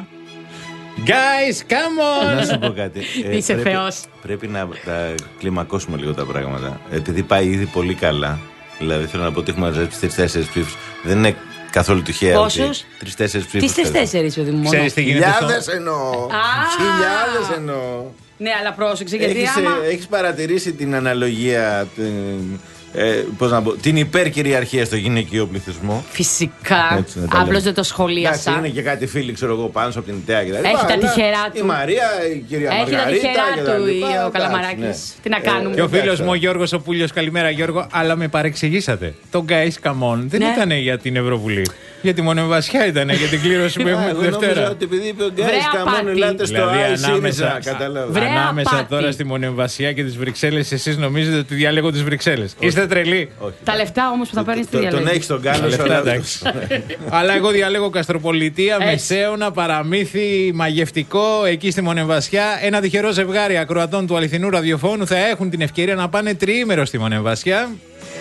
Guys, come on. Να σου πω κάτι. Ε, Είσαι πρέπει, θεός. Πρέπει να τα κλιμακώσουμε λίγο τα πράγματα. Επειδή πάει ήδη πολύ καλά. Δηλαδή θέλω να πω ότι έχουμε μαζέψει τρεις-τέσσερις ψήφους. Δεν είναι καθόλου τυχαία. Πόσους? Τρεις-τέσσερις ψήφους. Τι τέσσερις, ο Δημόνος. Ξέρεις τι γίνεται? Χιλιάδες εννοώ. Χιλιάδες εννοώ. Ναι, αλλά πρόσεξε, γιατί Έχεις, άμα... έχεις παρατηρήσει την αναλογία, την, ε, πώς να πω, την υπερκυριαρχία στο γυναικείο πληθυσμό? Φυσικά. Απλώς δεν το σχολίασα. Εντάξει, είναι και κάτι φίλοι, ξέρω εγώ, πάνω από την ιδέα και τα λοιπά. Έχει τα τυχερά του. Η Μαρία, η κυρία Έχει Μαργαρίτα. τα τυχερά του λοιπά, ο Καλαμαράκης. ναι. Τι να κάνουμε. Και ο φίλος μου ο Γιώργος ο Πούλιος, καλημέρα Γιώργο, αλλά με παρεξηγήσατε. Το Guys Come On δεν Ναι. ήταν για την Ευρωβουλή. Για τη Μονεμβασιά ήταν, για την κλήρωση που έχουμε τη Δευτέρα. Νόμιζα ότι επειδή είπε ο Guys Βρέα Come On, πάτη. ελάτε στο Δηλαδή, Άι ανάμεσα- ΣΥΡΙΖΑ, κατάλαβα. Βρέα Ανάμεσα πάτη. τώρα στη Μονεμβασιά και τις Βρυξέλλες, εσείς νομίζετε ότι διάλεγω τις Βρυξέλλες. Είστε τρελοί. Τα λεφτά όμως που θα παίρνεις τι Το- Τον διαλέγεις. έχεις τον κάνω Λεφτά, εντάξει. Αλλά εγώ διαλέγω Καστροπολιτεία, Έτσι. Μεσαίωνα, Παραμύθι, Μαγευτικό, εκεί στη Μονεμβασιά. Ένα τυχερό ζευγάρι ακροατών του αληθινού ραδιοφώνου θα έχουν την ευκαιρία να πάνε τριήμερο στη Μονεμβασιά.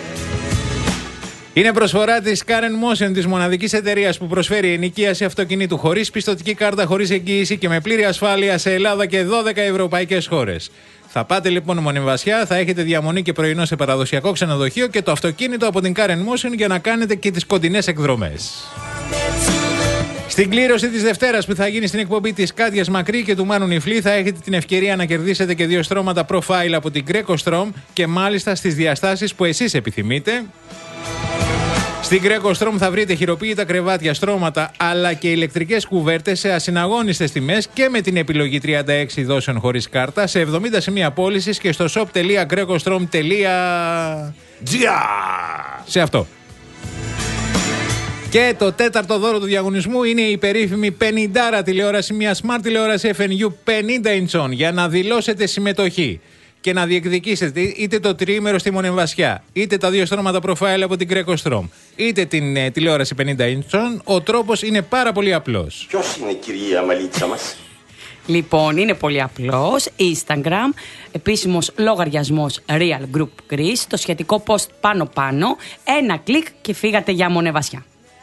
Είναι προσφορά της Karen Motion, της μοναδικής εταιρείας που προσφέρει ενοικίαση αυτοκινήτου χωρίς πιστωτική κάρτα, χωρίς εγγύηση και με πλήρη ασφάλεια σε Ελλάδα και δώδεκα ευρωπαϊκές χώρες. Θα πάτε λοιπόν Μονεμβασιά, θα έχετε διαμονή και πρωινό σε παραδοσιακό ξενοδοχείο και το αυτοκίνητο από την Karen Motion για να κάνετε και τις κοντινές εκδρομές. Στην κλήρωση της Δευτέρας που θα γίνει στην εκπομπή της Κάτιας Μακρύ και του Μάνου Νιφλή θα έχετε την ευκαιρία να κερδίσετε και δύο στρώματα profile από την Greco Strom και μάλιστα στις διαστάσεις που εσείς επιθυμείτε. Στην Greco Strom θα βρείτε χειροποίητα κρεβάτια, στρώματα αλλά και ηλεκτρικές κουβέρτες σε ασυναγώνιστες τιμές και με την επιλογή τριάντα έξι δόσεων χωρίς κάρτα σε εβδομήντα σημεία πώλησης και στο shop τελεία grecostrom τελεία gr. Σε αυτό. Και το τέταρτο δώρο του διαγωνισμού είναι η περίφημη πενηντάρα τηλεόραση, μια smart τηλεόραση εφ εν γιου πενήντα ιντσών για να δηλώσετε συμμετοχή και να διεκδικήσετε είτε το τριήμερο στη Μονεμβασιά, είτε τα δύο στρώματα profile από την Greco Strom, είτε την ε, τηλεόραση πενήντα ιντσών. Ο τρόπος είναι πάρα πολύ απλός. Ποιος είναι η κυρία Μαλίτσα μας? Λοιπόν, είναι πολύ απλός. Instagram, επίσημος λογαριασμός Real Group Greece, το σχετικό post πάνω-πάνω, ένα κλικ και φύγατε για Μονεμβασιά.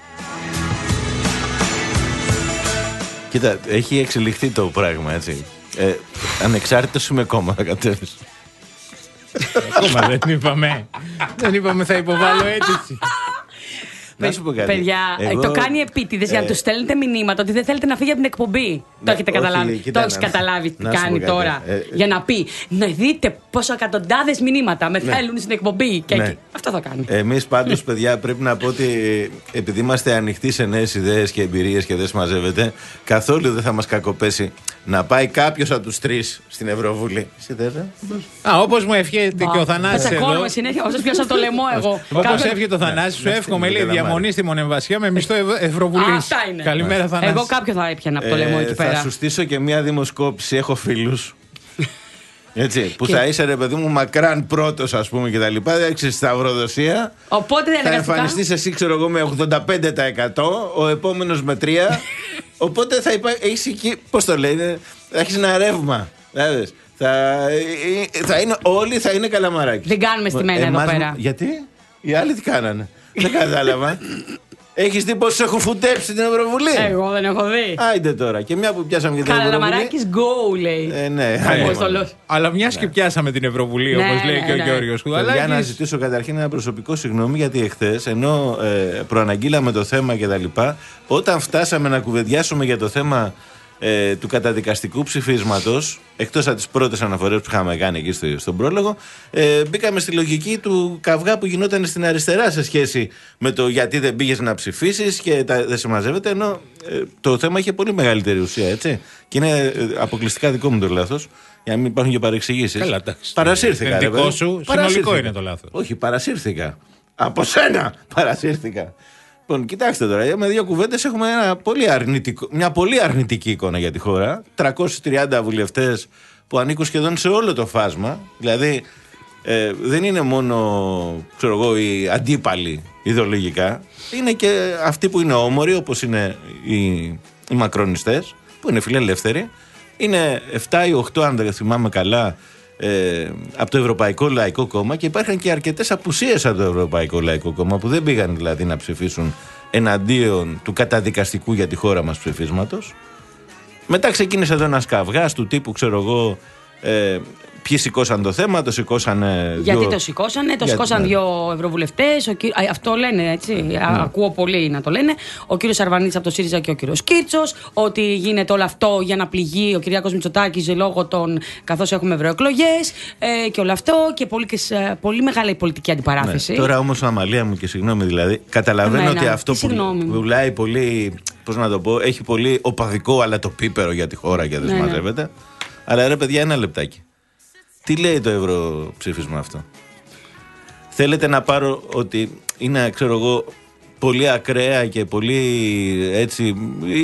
Κοίτα, έχει εξελιχθεί το πράγμα, έτσι. Ε, ανεξάρτητος είμαι κόμμα, θα κατέβεις. Ακόμα δεν είπαμε. Δεν είπαμε θα υποβάλω αίτηση. Να σου πω κάτι. Παιδιά, Εγώ, το κάνει επίτηδες για να ε, του στέλνετε μηνύματα ότι δεν θέλετε να φύγει από την εκπομπή. Ναι, το έχετε όχι, καταλάβει. κοίτα, το έχει να- καταλάβει τι να σου πω κάνει κάτι. τώρα. Ε, για να πει, να δείτε πόσα εκατοντάδες μηνύματα με Ναι. θέλουν στην εκπομπή. Και Ναι. εκεί. Αυτό θα κάνει. Εμείς πάντως, παιδιά, πρέπει να πω ότι επειδή είμαστε ανοιχτοί σε νέες ιδέες και εμπειρίες και δεν συμμαζεύεται, καθόλου δεν θα μας κακοπέσει να πάει κάποιος από τους τρεις στην Ευρωβουλή. Εσύ δεν θα? Α, όπως μου ευχαριστεί και ο Θανάσης εδώ. Πετσακώνομαι συνέχεια, όσο πιάσα το λαιμό εγώ. Όπως Κάθε- εύχεται ο Θανάσης, σου Ναι, εύχομαι, ναι, λέει, ναι, διαμονή στη Μονεμβασία με μισθό Ευ- Α, Ευρωβουλής. αυτά είναι. Καλημέρα, Θανάση. Εγώ κάποιο θα έπιανα από το λαιμό εκεί Θα πέρα. σου στήσω και μια δημοσκόπηση. Έχω φίλους. Έτσι, που Και- θα είσαι, ρε παιδί μου, μακράν πρώτος, ας πούμε, και τα λοιπά. Εντάξει, σταυροδοσία. Οπότε Θα αναγκαστικά. εμφανιστείς εσύ, ξέρω εγώ, με ογδόντα πέντε τοις εκατό, ο επόμενος με τρία. Οπότε θα υπάρχει, έχεις εκεί, πώς το λένε, θα έχεις ένα ρεύμα. Βλέπεις. Θα, θα είναι, όλοι θα είναι καλαμαράκι. Δεν κάνουμε στημένα εδώ Εμάς- πέρα. Γιατί, οι άλλοι τι κάνανε. Δεν κατάλαβα. Έχεις δει πώς έχουν φουτέψει την Ευρωβουλή. Εγώ δεν έχω δει. Άιντε τώρα. Και μια που πιάσαμε και την Ευρωβουλή. Καλαμαράκης go, λέει. Ε, ναι, Ο ναι. Αποστολός. Αλλά μια και πιάσαμε την Ευρωβουλή, Ναι, όπως λέει ναι, και ο ναι. Γιώργος Για να Χουδαλάκης. ζητήσω καταρχήν ένα προσωπικό συγγνώμη, γιατί εχθές, ενώ ε, προαναγγείλαμε το θέμα κτλ., όταν φτάσαμε να κουβεντιάσουμε για το θέμα ε, του καταδικαστικού ψηφίσματος, εκτός από τις πρώτες αναφορές που είχαμε κάνει εκεί στο, στον πρόλογο, ε, μπήκαμε στη λογική του καυγά που γινόταν στην αριστερά σε σχέση με το γιατί δεν πήγες να ψηφίσεις και τα, δεν συμμαζεύεται, ενώ ε, το θέμα είχε πολύ μεγαλύτερη ουσία, έτσι. Και είναι ε, αποκλειστικά δικό μου το λάθος, για να μην υπάρχουν και παρεξηγήσεις. Καλά, εντάξει. Παρασύρθηκα. Είναι ρε, δικό παιδί. σου, συνολικό Παρασύρθηκα. είναι το λάθος. Όχι, παρασύρθηκα. Από σένα παρασύρθηκα. Λοιπόν, κοιτάξτε τώρα, με δύο κουβέντες έχουμε ένα πολύ αρνητικό, μια πολύ αρνητική εικόνα για τη χώρα. τριακόσιοι τριάντα βουλευτές που ανήκουν σχεδόν σε όλο το φάσμα. Δηλαδή, ε, δεν είναι μόνο, ξέρω εγώ, οι αντίπαλοι ιδεολογικά. Είναι και αυτοί που είναι όμοροι, όπως είναι οι, οι μακρονιστές, που είναι φιλελεύθεροι. Είναι επτά ή οκτώ, αν δεν θυμάμαι καλά, ε, από το Ευρωπαϊκό Λαϊκό Κόμμα, και υπάρχουν και αρκετές απουσίες από το Ευρωπαϊκό Λαϊκό Κόμμα που δεν πήγαν δηλαδή να ψηφίσουν εναντίον του καταδικαστικού για τη χώρα μας ψηφίσματος. Μετά ξεκίνησε εδώ ένας καυγάς του τύπου, ξέρω εγώ, ε, ποιοι σηκώσαν το θέμα, το σηκώσαν. Γιατί δύο... το σηκώσανε, το Γιατί, σηκώσαν ναι. δύο ευρωβουλευτές. Κυ... Α, αυτό λένε έτσι. Α, ακούω πολύ να το λένε. Ο κύριος Αρβανίτης από το ΣΥΡΙΖΑ και ο κύριος Κίρτσος. Ότι γίνεται όλο αυτό για να πληγεί ο Κυριάκος Μητσοτάκης λόγω των. Καθώς έχουμε ευρωεκλογές ε, και όλο αυτό. Και πολύ, και σε- πολύ μεγάλη πολιτική αντιπαράθεση. Ναι. Τώρα όμως, Αμαλία μου, και συγγνώμη δηλαδή, καταλαβαίνω Εμένα, ότι αυτό τι που συγγνώμη μου. πουλάει πολύ, πώς να το πω, έχει πολύ οπαδικό αλλά το πίπερο για τη χώρα και δεν Ναι, ναι. συμμαζεύεται. Αλλά ρε παιδιά, ένα λεπτάκι. Τι λέει το ευρωψήφισμα αυτό? Θέλετε να πάρω ότι είναι, ξέρω εγώ, πολύ ακραία και πολύ έτσι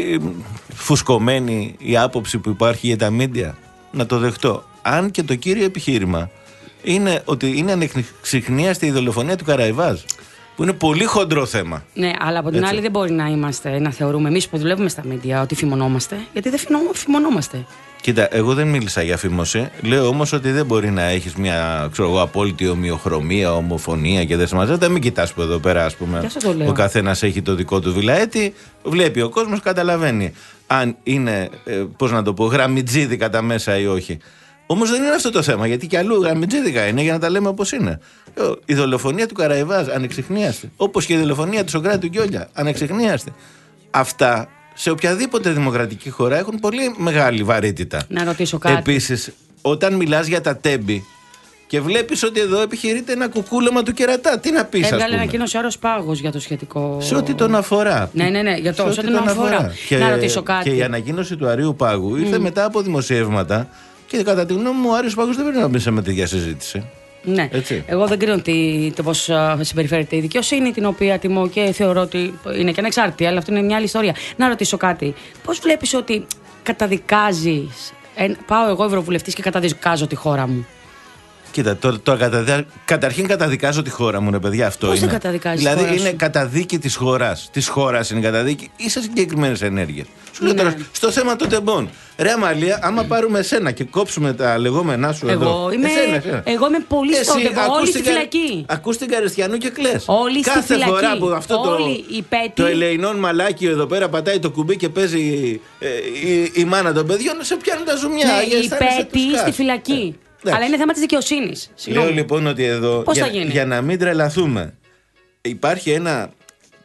φουσκωμένη η άποψη που υπάρχει για τα μίντια? Να το δεχτώ. Αν και το κύριο επιχείρημα είναι ότι είναι ανεξιχνίαστη η δολοφονία του Καραϊβάζ, που είναι πολύ χοντρό θέμα. Ναι, αλλά από την Έτσι. άλλη δεν μπορεί να είμαστε, να θεωρούμε εμείς που δουλεύουμε στα μίντια ότι φημωνόμαστε. Γιατί δεν φημω- φημωνόμαστε. Κοίτα, εγώ δεν μίλησα για φήμωση. Λέω όμως ότι δεν μπορεί να έχεις μια, ξέρω εγώ, απόλυτη ομοιοχρωμία, ομοφωνία και δεν συμμαζεύεται. Μην κοιτάς που εδώ πέρα, ας πούμε, Γι' αυτό το λέω. ο καθένας έχει το δικό του βιλαέτη. Βλέπει ο κόσμος, καταλαβαίνει αν είναι, ε, πώς να το πω, γραμμιτζίδι κατά μέσα ή όχι. Όμως δεν είναι αυτό το θέμα, γιατί και αλλού γραμμιτζίδικα είναι, για να τα λέμε όπως είναι. Ε, Η δολοφονία του Καραϊβάζ, ανεξιχνίαστη. Όπως και η δολοφονία του Σοκράτη του Γκιόλια, ανεξιχνίαστη. Αυτά σε οποιαδήποτε δημοκρατική χώρα έχουν πολύ μεγάλη βαρύτητα. Να ρωτήσω κάτι. Επίσης, όταν μιλάς για τα τέμπη και βλέπεις ότι εδώ επιχειρείται ένα κουκούλωμα του κερατά, τι να πεις, ας Έβγαλε πούμε? ανακοίνωση ο Άρος Πάγος για το σχετικό. Σε ό,τι τον αφορά. Ναι, ναι, ναι, για το, σε ό,τι τον αφορά. Και, Να ρωτήσω κάτι. και η ανακοίνωση του Αρίου Πάγου ήρθε Μμ. μετά από δημοσιεύματα και κατά τη γνώμη μου ο Άρης Πάγος δεν πρέπει να μπει σε με τέτοια συζήτηση. Ναι. Έτσι. Εγώ δεν κρίνω τι, το πώς α, συμπεριφέρεται η δικαιοσύνη, την οποία τιμώ και θεωρώ ότι είναι και ανεξάρτητη, αλλά αυτό είναι μια άλλη ιστορία. Να ρωτήσω κάτι. Πώς βλέπεις ότι καταδικάζεις. Ε, πάω εγώ ευρωβουλευτής και καταδικάζω τη χώρα μου. Κοίτα, τώρα, τώρα καταδια... καταρχήν καταδικάζω τη χώρα μου, ρε παιδιά, αυτό Πώς είναι. δεν καταδικάζεις δηλαδή τη χώρα είναι σου? καταδίκη της χώρας. Της χώρας είναι καταδίκη ή σε συγκεκριμένες ενέργειες. Σου λέω Ναι. τώρα, στο θέμα των τεμπών. Ρε Αμαλία, άμα πάρουμε εσένα και κόψουμε τα λεγόμενά σου εδώ. Εγώ είμαι, Εσένα, εσένα. εγώ είμαι πολύ Εσύ στον τεπο, ακούς όλοι στη την κα- φυλακή. Ακούς την Καριστιανού και κλαις. Όλοι στη Κάθε φυλακή. φορά που αυτό το, Όλοι οι πέτοι. το ελεηνόν μαλάκιο εδώ πέρα πατάει το κουμπί και παίζει ε, η, η μάνα των παιδιών, σε πιάνουν τα ζουμιά. Ναι, και οι αισθάνεσαι πέτοι τους στη κάς. φυλακή. εντάξει. Αλλά είναι θέμα της δικαιοσύνης. Λέω λοιπόν ότι εδώ, Πώς για, θα γίνει? για να μην τρελαθούμε, υπάρχει ένα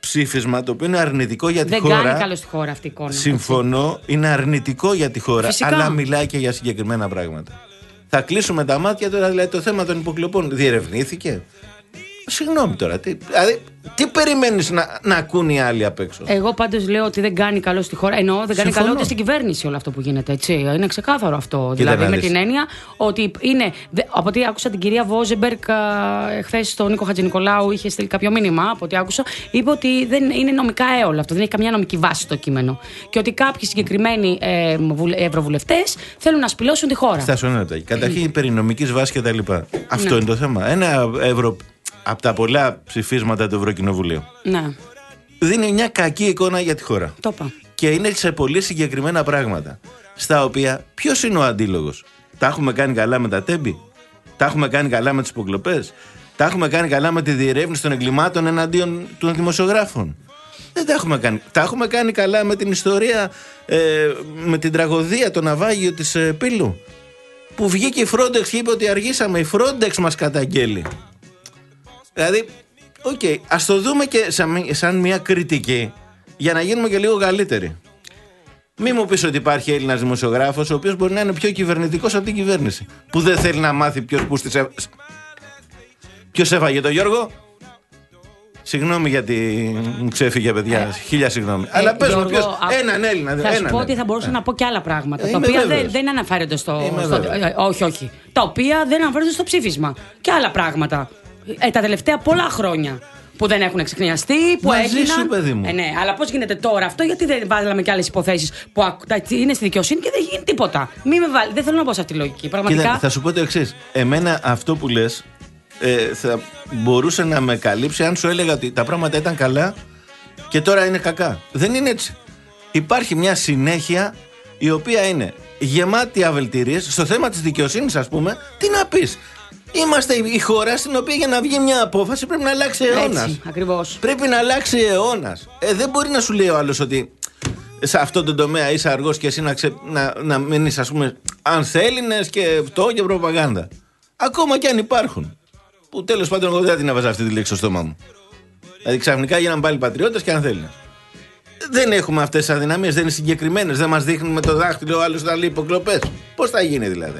ψήφισμα το οποίο είναι αρνητικό για τη δεν χώρα. Δεν κάνει καλό στη χώρα αυτή η εικόνα. Συμφωνώ, έτσι. Είναι αρνητικό για τη χώρα, φυσικά. Αλλά μιλάει και για συγκεκριμένα πράγματα. Θα κλείσουμε τα μάτια τώρα, δηλαδή το θέμα των υποκλοπών διερευνήθηκε. Συγγνώμη τώρα, τι, δηλαδή, τι περιμένεις να, να ακούν οι άλλοι απ' έξω? Εγώ πάντως λέω ότι δεν κάνει καλό στη χώρα. Εννοώ δεν κάνει Συμφωνώ. καλό ούτε στην κυβέρνηση όλο αυτό που γίνεται. Έτσι. Είναι ξεκάθαρο αυτό. Κοίτα δηλαδή με την έννοια ότι είναι. Από ό,τι άκουσα την κυρία Βόζεμπεργκ χθες στον Νίκο Χατζηνικολάου, είχε στείλει κάποιο μήνυμα. Από ό,τι άκουσα, είπε ότι δεν είναι νομικά έολο αυτό. Δεν έχει καμιά νομική βάση το κείμενο. Και ότι κάποιοι συγκεκριμένοι ε, ευρωβουλευτές θέλουν να σπηλώσουν τη χώρα. Στάσου ένα λεπτάκι. Καταρχήν περί νομικής βάσης κτλ. Αυτό ναι. είναι το θέμα. Ένα ευρω... από τα πολλά ψηφίσματα του Ευρωκοινοβουλίου. Ναι. Δίνει μια κακή εικόνα για τη χώρα. Το είπα. Και είναι σε πολύ συγκεκριμένα πράγματα. Στα οποία ποιος είναι ο αντίλογος? Τα έχουμε κάνει καλά με τα τέμπη? Τα έχουμε κάνει καλά με τις υποκλοπές? Τα έχουμε κάνει καλά με τη διερεύνηση των εγκλημάτων εναντίον των δημοσιογράφων? Δεν τα έχουμε κάνει. Τα έχουμε κάνει καλά με την ιστορία, ε, με την τραγωδία, το ναυάγιο της ε, Πύλου? Που βγήκε η Frontex και είπε ότι αργήσαμε. Η Frontex μας καταγγέλει. Δηλαδή, οκ, okay, ας το δούμε και σαν, σαν μια κριτική για να γίνουμε και λίγο καλύτεροι. Μη μου πεις ότι υπάρχει Έλληνας δημοσιογράφος ο οποίος μπορεί να είναι πιο κυβερνητικός από την κυβέρνηση, που δεν θέλει να μάθει ποιος που στις έβ... Ποιος έφαγε τον Γιώργο? Συγγνώμη γιατί μου ξέφυγε, παιδιά. Ε, Χίλια συγγνώμη. Ε, Αλλά πες μου ποιος. Έναν Έλληνα. Θα σου έναν, πω ότι θα μπορούσα ε. να πω και άλλα πράγματα. Ε, τα οποία δεν, δεν αναφέρονται στο. στο ε, όχι, όχι. Τα οποία δεν αναφέρονται στο ψήφισμα. Και άλλα πράγματα. Ε, τα τελευταία πολλά χρόνια που δεν έχουν εξεχνιαστεί, που Μαζί έγιναν. Σου, παιδί μου. Ε, ναι, αλλά πώς γίνεται τώρα αυτό, γιατί δεν βάλαμε και άλλες υποθέσεις που είναι στη δικαιοσύνη και δεν γίνει τίποτα. Μη με βάλει, δεν θέλω να πω σε αυτή τη λογική. Πραγματικά. Κοίτα, θα σου πω το εξής. Εμένα αυτό που λες ε, θα μπορούσε να με καλύψει αν σου έλεγα ότι τα πράγματα ήταν καλά και τώρα είναι κακά. Δεν είναι έτσι. Υπάρχει μια συνέχεια η οποία είναι γεμάτη αβελτηρίες. Στο θέμα της δικαιοσύνης, ας πούμε, τι να πεις? Είμαστε η χώρα στην οποία για να βγει μια απόφαση πρέπει να αλλάξει αιώνας. Έτσι, ακριβώς. Πρέπει να αλλάξει αιώνας. Ε, δεν μπορεί να σου λέει ο άλλος ότι σε αυτό το τομέα είσαι αργός και εσύ να, ξε... να, να μείνεις, ας πούμε, ανθέληνες και αυτό και προπαγάνδα. Ακόμα και αν υπάρχουν. Που τέλος πάντων εγώ δεν την έβαζα αυτή τη λέξη στο στόμα μου. Δηλαδή ξαφνικά γίναν πάλι πατριώτες και ανθέληνες. Δεν έχουμε αυτές τις αδυναμίες, δεν είναι συγκεκριμένες. Δεν μας δείχνουν με το δάχτυλο ο άλλος να λέει υποκλοπές. Πώς θα γίνει δηλαδή?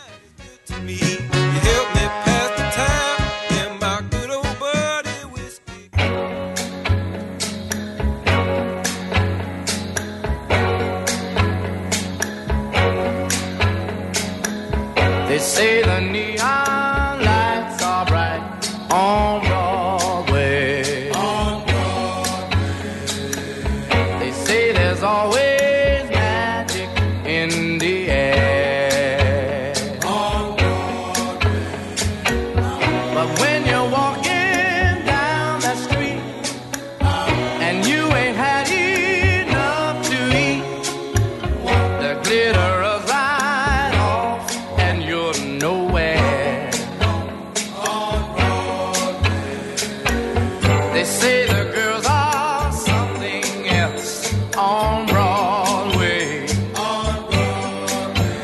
They say the neon lights are bright on Broadway. On Broadway. They say there's always magic in the air. On Broadway. But when you're walking down the street and you ain't had enough to eat, the glitter of right off and you're nowhere. On Broadway. They say the girls are something else on Broadway. On Broadway.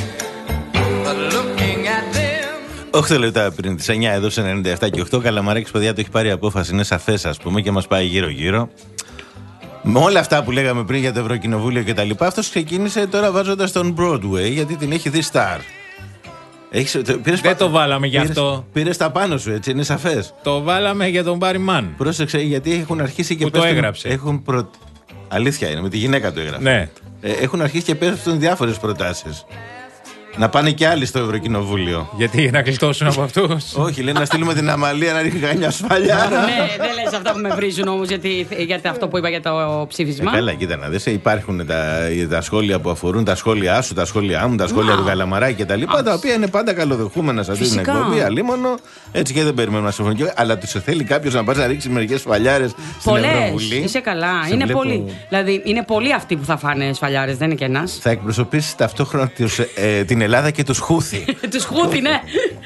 But looking at them. οκτώ λεπτά πριν τις εννιά εδώ σε ενενήντα επτά και οκτώ, Καλαμαράκης, παιδιά, το έχει πάρει απόφαση. Είναι σαφές, ας πούμε, και μας πάει γύρω-γύρω. Με όλα αυτά που λέγαμε πριν για το Ευρωκοινοβούλιο και τα λοιπά, αυτός ξεκίνησε τώρα βάζοντας τον Broadway, γιατί την έχει δει Star. Έχεις, πήρες Δεν πα... το βάλαμε γι' πήρες, αυτό. Πήρες τα πάνω σου, έτσι, είναι σαφές. Το βάλαμε για τον Μπάρι Μαν. Πρόσεξε, γιατί έχουν αρχίσει και που το έγραψε. Έχουν προ... Αλήθεια είναι, με τη γυναίκα του έγραψε. Ναι. Ε, έχουν αρχίσει και πέφτουν διάφορες προτάσεις. Να πάνε και άλλοι στο Ευρωκοινοβούλιο. Γιατί, για να κλειστώσουν από αυτούς? Όχι, λένε να στείλουμε την Αμαλία να ρίχνει κανένα σφαλιάρα. Ναι, δεν λες αυτά που με βρίζουν όμως, γιατί, γιατί αυτό που είπα για το ψήφισμα. Ε, καλά, κοίτα να δεις, υπάρχουν τα, τα σχόλια που αφορούν τα σχόλιά σου, τα σχόλιά μου, τα σχόλια του Καλαμαράκη και τα λοιπά, τα οποία είναι πάντα καλοδεχούμενα σε αυτή την εκπομπή. Αλίμονο, έτσι και δεν περιμένουμε να συμφωνήσουμε. Αλλά του θέλει κάποιο να πας να ρίξει μερικές σφαλιάρες στην Ευρωβουλή. Είσαι καλά. Σε είναι βλέπω... πολλοί. Δηλαδή, είναι πολλοί αυτοί που θα φάνε σφαλιάρες, δεν είναι και ένας. Θα εκπροσωπήσει ταυτόχρονα τους, ε, την Ελλάδα και τους Χούθη. Τους Χούθη, ναι.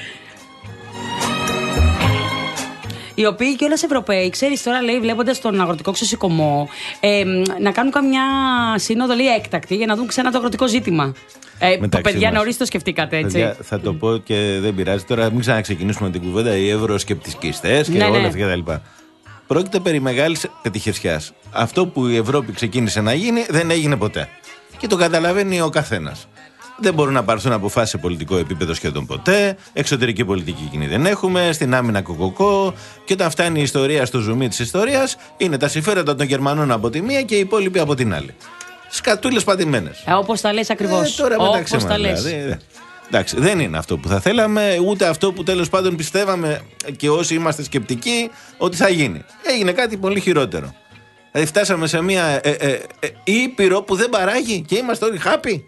Οι οποίοι και όλες Ευρωπαίοι, ξέρεις τώρα, λέει, βλέποντας τον αγροτικό ξεσηκωμό, ε, να κάνουν καμιά σύνοδο, λέει, έκτακτη για να δουν ξανά το αγροτικό ζήτημα. Ε, παιδιά, νωρίς το σκεφτήκατε, έτσι. Παιδιά, θα το πω και δεν πειράζει. Τώρα μην ξαναξεκινήσουμε την κουβέντα, οι ευρωσκεπτικιστές και ναι, όλα ναι. αυτά κτλ. Πρόκειται περί μεγάλης πετυχεσιάς. Αυτό που η Ευρώπη ξεκίνησε να γίνει δεν έγινε ποτέ. Και το καταλαβαίνει ο καθένας. Δεν μπορούν να πάρθουν αποφάσεις σε πολιτικό επίπεδο σχεδόν ποτέ. Εξωτερική πολιτική κοινή δεν έχουμε. Στην άμυνα κοκοκό. Και όταν φτάνει η ιστορία στο ζουμί της ιστορίας, είναι τα συμφέροντα των Γερμανών από τη μία και οι υπόλοιποι από την άλλη. Σκατούλες πατημένες. Ε, όπως τα λες ακριβώς. Ε, τώρα όπως μας, τα λες. Δηλαδή, εντάξει, δεν είναι αυτό που θα θέλαμε, ούτε αυτό που τέλος πάντων πιστεύαμε και όσοι είμαστε σκεπτικοί ότι θα γίνει. Έγινε κάτι πολύ χειρότερο. Δηλαδή φτάσαμε σε μια ε, ε, ε, ήπειρο που δεν παράγει και είμαστε όλοι happy.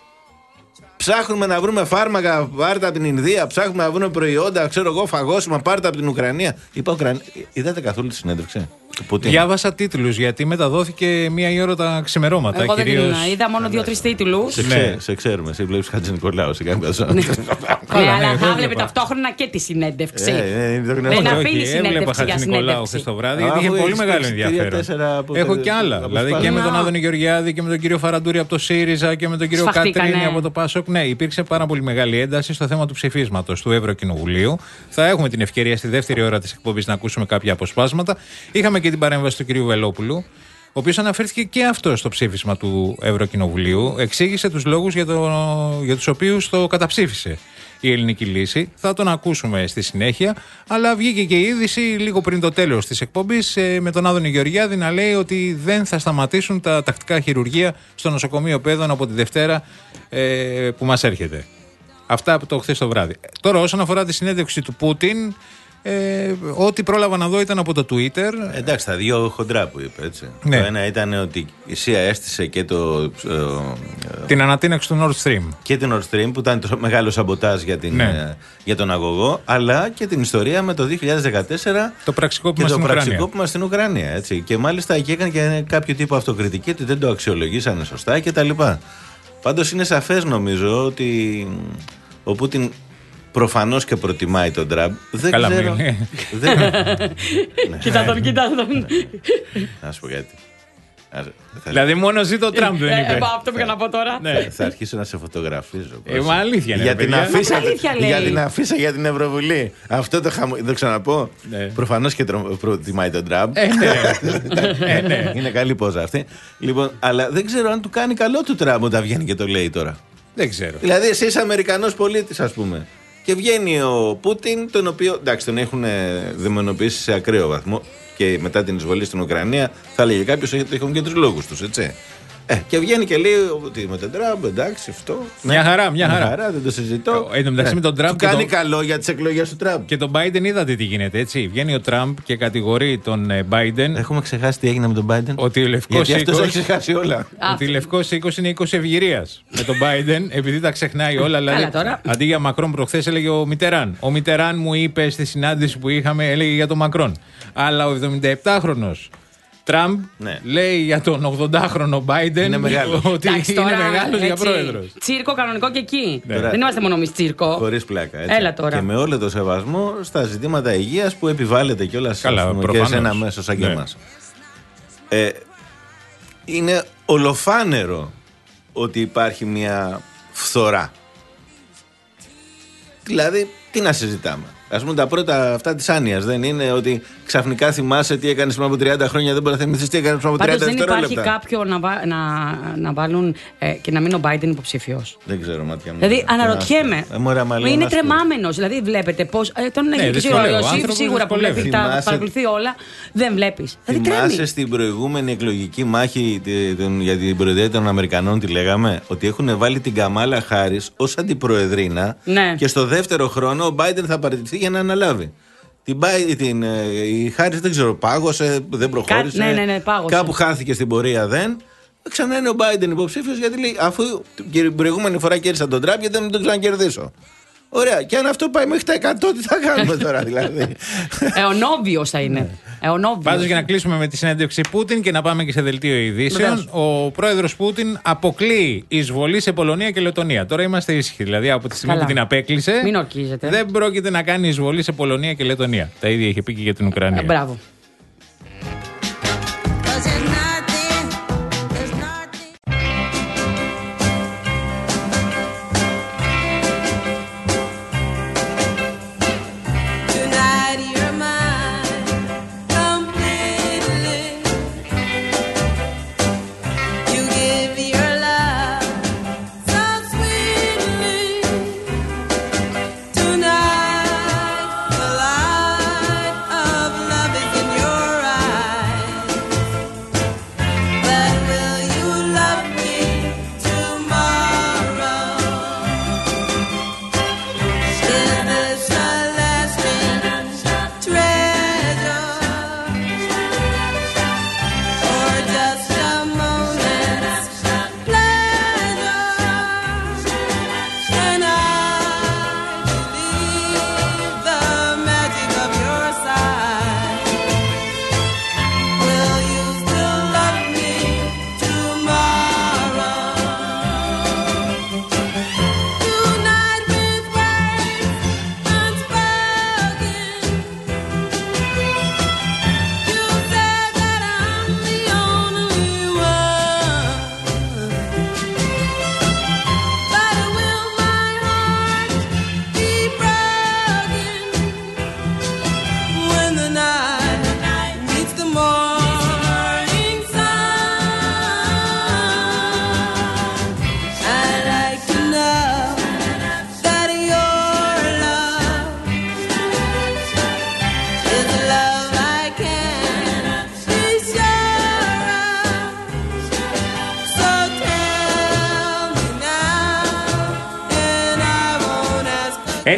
Ψάχνουμε να βρούμε φάρμακα, πάρτε από την Ινδία. Ψάχνουμε να βρούμε προϊόντα, ξέρω εγώ, φαγόσιμα, πάρτε από την Ουκρανία. Είπα Ουκρανία. Είδατε καθόλου τη συνέντευξη? Διάβασα τίτλους γιατί μεταδόθηκε μία η ώρα τα ξημερώματα. Εγώ κυρίως... δεν είδα μόνο δύο-τρεις τίτλους. Σε, ναι. σε ξέρουμε, εσύ βλέπεις Χατζη Νικολάου σε κάποια ζώνη. Ναι, αλλά θα έβλεπε ταυτόχρονα και τη συνέντευξη. Δεν αφήνει συνέντευξη για Νικολάου χθες το βράδυ, γιατί είχε πολύ μεγάλο ενδιαφέρον. Έχω και άλλα. Δηλαδή και με τον Άδωνη Γεωργιάδη και με τον κύριο Φαραντούρη από το ΣΥΡΙΖΑ και με τον κύριο Κατρίνη από το ΠΑΣΟΚ. Ναι, υπήρξε πάρα πολύ μεγάλη ένταση στο θέμα του ψηφίσματος του Ευρωκοινοβουλίου. Θα έχουμε την ευκαιρία στη δεύτερη ώρα της εκπομπής να ακούσουμε κάποια αποσπάσματα. Είχαμε και την παρέμβαση του κυρίου Βελόπουλου, ο οποίος αναφέρθηκε και αυτό στο ψήφισμα του Ευρωκοινοβουλίου. Εξήγησε τους λόγους για, το, για τους οποίους το καταψήφισε η ελληνική λύση. Θα τον ακούσουμε στη συνέχεια. Αλλά βγήκε και η είδηση λίγο πριν το τέλος της εκπομπής με τον Άδωνη Γεωργιάδη να λέει ότι δεν θα σταματήσουν τα τακτικά χειρουργεία στο νοσοκομείο Πέδων από τη Δευτέρα ε, που μας έρχεται. Αυτά από το χθες το βράδυ. Τώρα, όσον αφορά τη συνέντευξη του Πούτιν, Ε, ό,τι πρόλαβα να δω ήταν από το Twitter. Εντάξει, τα δύο χοντρά που είπε, έτσι. Ναι. Το ένα ήταν ότι η ΣΥΑ έστησε και το. Ε, την ανατείναξη του Nord Stream. Και την Nord Stream που ήταν το μεγάλο σαμποτάζ για, την, ναι. ε, για τον αγωγό, αλλά και την ιστορία με το δύο χιλιάδες δεκατέσσερα το πραξικόπημα και στην το Ουκρανία. πραξικόπημα στην Ουκρανία. Έτσι. Και μάλιστα εκεί έκανε και κάποιο τύπο αυτοκριτική ότι δεν το αξιολογήσανε σωστά κτλ. Πάντως είναι σαφές νομίζω ότι ο Πούτιν προφανώς και προτιμάει τον Τραμπ. Δεν Καλά, ξέρω. Δεν... Κοίτα τον, κοίτα τον. Να σου πω κάτι. Δηλαδή μόνο ζει το Τραμπ δεν είπε. Ε, αυτό πήγα να πω τώρα. Ναι, θα αρχίσω να σε φωτογραφίζω. Ε, μα αλήθεια είναι. Για την αφίσα, αλήθεια λέει. για την αφίσα για την Ευρωβουλή. Αυτό το χαμο... το ξαναπώ. Ναι. Προφανώς και προτιμάει τον Τραμπ. Ε, ναι. ε, ναι. Είναι καλή πόζα αυτή. Λοιπόν, αλλά δεν ξέρω αν του κάνει καλό του Τραμπ όταν βγαίνει και το λέει τώρα. Δεν ξέρω. Δηλαδή, εσύ είσαι Αμερικανός πολίτης, ας πούμε. Και βγαίνει ο Πούτιν, τον οποίο εντάξει τον έχουν δαιμονοποιήσει σε ακραίο βαθμό και μετά την εισβολή στην Ουκρανία, θα λέγε κάποιος ότι έχουν και τους λόγους τους, έτσι. Ε, και βγαίνει και λέει ότι με τον Τραμπ, εντάξει, αυτό. Μια χαρά, μια χαρά. Μια χαρά, δεν το συζητώ. Ε, εν τω μεταξύ με τον Τραμπ. Του κάνει τον... καλό για τις εκλογές του Τραμπ. Και τον Biden είδατε τι γίνεται, έτσι. Βγαίνει ο Τραμπ και κατηγορεί τον Biden. Έχουμε ξεχάσει τι έγινε με τον Biden. Ότι ο Λευκός Γιατί αυτός έχει ξεχάσει όλα. Ότι Λευκός είκοσι είναι είκοσι ευγυρίας. Με τον Biden, επειδή τα ξεχνάει όλα. Δηλαδή, αντί για Μακρόν προχθές έλεγε ο Μιτεράν. Ο Μιτεράν μου είπε στη συνάντηση που είχαμε, έλεγε για τον Μακρόν. Αλλά ο εβδομηνταεπτάχρονος Τραμπ ναι. λέει για τον ογδοντάχρονο Biden είναι μεγάλος. ότι Εντάξει, είναι τώρα, μεγάλος έτσι, για πρόεδρος. Τσίρκο κανονικό και εκεί. Ναι. Δεν είμαστε μόνο εμείς τσίρκο. Χωρίς πλάκα. Έτσι. Έλα τώρα. Και με όλο το σεβασμό στα ζητήματα υγείας που επιβάλλεται κιόλας και σε ένα μέσο σαν και ναι. εμάς. Ε, είναι ολοφάνερο ότι υπάρχει μια φθορά. Δηλαδή, τι να συζητάμε. Ας πούμε τα πρώτα αυτά της άνοιας δεν είναι ότι ξαφνικά θυμάσαι τι έκανες πριν από τριάντα χρόνια, δεν μπορεί να θυμηθείς τι έκανες πριν από τριάντα δευτερόλεπτα. Δεν υπάρχει κάποιο να, βα, να, να βάλουν ε, και να μείνει ο Biden υποψήφιος. Δεν ξέρω, μάτια μου. Δηλαδή αναρωτιέμαι. Ε, μωρά, μάλλον, είναι τρεμάμενος. Δηλαδή βλέπετε πώς. Ε, τον ναι, έχει σίγουρα, σίγουρα που βλέπει, τα παρακολουθεί όλα. Δεν βλέπεις. Δηλαδή, θυμάσαι στην προηγούμενη εκλογική μάχη για την προεδρία των Αμερικανών τι λέγαμε? Ότι έχουν βάλει την Καμάλα Χάρις ως αντιπροεδρίνα ναι. και στο δεύτερο χρόνο ο Biden θα παραιτηθεί για να αναλάβει. Την, την, η Χάρις δεν ξέρω, πάγωσε, δεν προχώρησε. Κα, ναι, ναι, ναι, πάγωσε. Κάπου χάθηκε στην πορεία, δεν. Ξανά είναι ο Biden υποψήφιος γιατί λέει αφού την προηγούμενη φορά κέρδισα τον Τραμπ, γιατί δεν τον ξανακερδίσω. Ωραία. Και αν αυτό πάει μέχρι τα εκατό, τι θα κάνουμε τώρα δηλαδή? Εωνόβιος θα είναι. Πάντως για να κλείσουμε με τη συνέντευξη Πούτιν και να πάμε και σε δελτίο ειδήσεων, ο πρόεδρος Πούτιν αποκλείει εισβολή σε Πολωνία και Λετωνία. Τώρα είμαστε ήσυχοι. Δηλαδή από τη στιγμή Καλά. που την απέκλεισε, μην ορκίζετε. Δεν πρόκειται να κάνει εισβολή σε Πολωνία και Λετωνία. Τα ίδια είχε πει και για την Ουκρανία. Ε, μπράβο.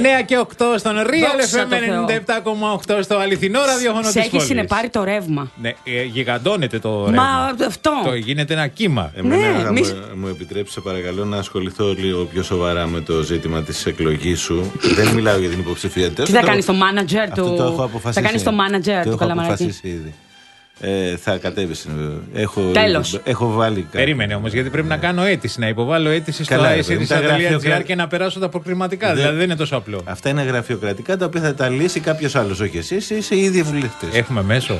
εννέα και οκτώ στον Real εφ εμ ενενήντα επτά κόμμα οκτώ στο αληθινό ραδιόφωνο της πόλης. Σε έχει συνεπάρει το ρεύμα. Ναι, ε, γιγαντώνεται το ρεύμα. Μα αυτό. Το γίνεται ένα κύμα. Εμένα Ναι, θα μη- μου, μου επιτρέψει, παρακαλώ, να ασχοληθώ λίγο πιο σοβαρά με το ζήτημα της εκλογής σου. Δεν μιλάω για την υποψηφιότητα. Τι θα κάνει στο manager του. Αυτό το έχω αποφασίσει. Θα κάνει στο manager το του έχω Καλαμαράκη. αποφασίσει ήδη. Ε, θα κατέβει. Έχω, Τέλος. έχω βάλει κάτι. Περίμενε όμως, γιατί πρέπει να κάνω αίτηση, να υποβάλω αίτηση στο Καλά, ρε άι σι παιδί, τελεία τζι άρ γραφειοκρα- και να περάσω τα προκριματικά. Δεν- Δηλαδή δεν είναι τόσο απλό. Αυτά είναι γραφειοκρατικά τα οποία θα τα λύσει κάποιο άλλο, όχι εσύ. Εσύ είσαι ήδη βουλευτή. Έχουμε μέσο.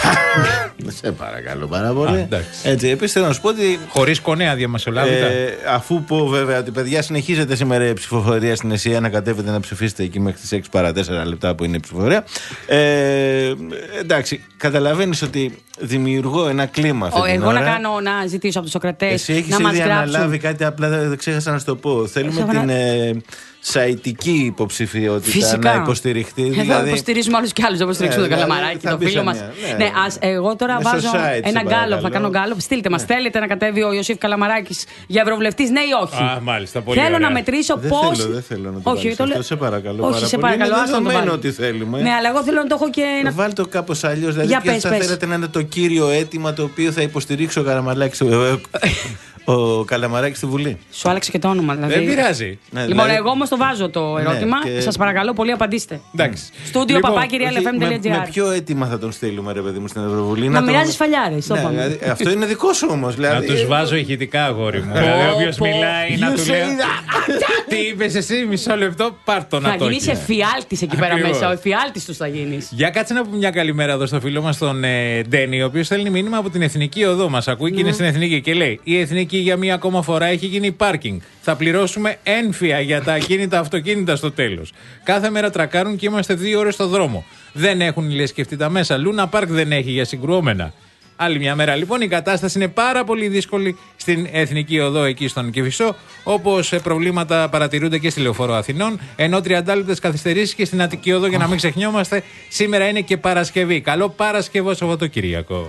Σε παρακαλώ πάρα πολύ. Α, εντάξει. Έτσι, επίσης θέλω να σου πω ότι. Χωρίς κονέα διαμεσολάβητα. Ε, αφού πω βέβαια ότι παιδιά συνεχίζεται σήμερα η ψηφοφορία στην ΕΣΥΑ, να κατέβετε να ψηφίσετε εκεί μέχρι τις έξι παρά τέσσερα λεπτά που είναι η ψηφοφορία. Ε, εντάξει, καταλαβαίνεις ότι δημιουργώ ένα κλίμα αυτή Ο, την εγώ ώρα. να κάνω να ζητήσω από τους Σοκρατές Εσύ έχεις να μας ήδη γράψουν. αναλάβει κάτι, απλά δεν δεν ξέχασα να σου το πω. Θέλουμε Έχω την να- ε, σαητική υποψηφιότητα Φυσικά. να υποστηριχτεί. Εδώ Δηλαδή, υποστηρίζουμε άλλους και άλλους. Δεν υποστηρίξουμε Ναι, τον δηλαδή Καλαμαράκη, θα το μπει φίλο σε μας. μια- Ναι, ναι. ας, εγώ τώρα Μέσω βάζω site, σε ένα γκάλωπ. Θα παρακαλώ. κάνω γκάλωπ. Στείλτε μας. Θέλετε να κατέβει ο Ιωσήφ Καλαμαράκης για ευρωβουλευτής, ναι ή όχι. Α, μάλιστα, πολύ Θέλω ωραία. να μετρήσω δεν πώς. θέλω, δεν θέλω να το Όχι, βάλεις το αυτό. λέω- Σε παρακαλώ. Όχι, πάρα σε πολύ. παρακαλώ, Είναι άστο να το δεδομένο βάλω. ότι θέλουμε. Ναι, αλλά εγώ θέλω να το έχω και να. Βάλτε το κάπως αλλιώς. Δηλαδή, Για ποιο πες, θα πες. θέλετε να είναι το κύριο αίτημα το οποίο θα υποστηρίξει ο Καλαμαράκης στο- ο Καλαμαράκης στη Βουλή. Σου άλλαξε και το όνομα, δηλαδή. Δεν πειράζει. Ναι, Λοιπόν, δηλαδή- εγώ όμως το βάζω το ερώτημα. και- Σας παρακαλώ πολύ, απαντήστε. Εντάξει. Στούντιο Λοιπόν, παπάκι Όχι, real f m με, τελεία με g r. ποιο αίτημα θα τον στείλουμε, ρε παιδί μου, στην Ευρωβουλή? Να τον- μοιράζει φαλιάρες, το Ναι, είπαμε. δηλαδή, αυτό είναι δικό σου όμως. Να Δηλαδή, τους βάζω ηχητικά, αγόρι μου. Δηλαδή, όποιος πω. μιλάει να You του say λέω. that. Τι είπες εσύ, μισό λεπτό, πάρ' το να Θα το γίνεις έχεις. εφιάλτης εκεί πέρα Ακριβώς. μέσα. Ο εφιάλτης τους θα γίνεις. Για κάτσε να πούμε μια καλημέρα εδώ στο φίλο μας τον ε, Ντένι, ο οποίος στέλνει μήνυμα από την Εθνική Οδό. Μας ακούει και είναι στην Εθνική και λέει: Η Εθνική για μία ακόμα φορά έχει γίνει πάρκινγκ. Θα πληρώσουμε ένφια για τα ακίνητα αυτοκίνητα στο τέλος. Κάθε μέρα τρακάρουν και είμαστε δύο ώρες στο δρόμο. Δεν έχουν λες σκεφτεί τα μέσα. Λούνα Πάρκ δεν έχει για συγκρουόμενα. Άλλη μια μέρα λοιπόν η κατάσταση είναι πάρα πολύ δύσκολη στην Εθνική Οδό εκεί στον Κηφισό, όπως ε, προβλήματα παρατηρούνται και στη Λεωφόρο Αθηνών, ενώ τριάντα λεπτές καθυστερήσεις και στην Αττική Οδό, για να μην ξεχνιόμαστε, σήμερα είναι και Παρασκευή. Καλό Παρασκευό Σαββατοκύριακο.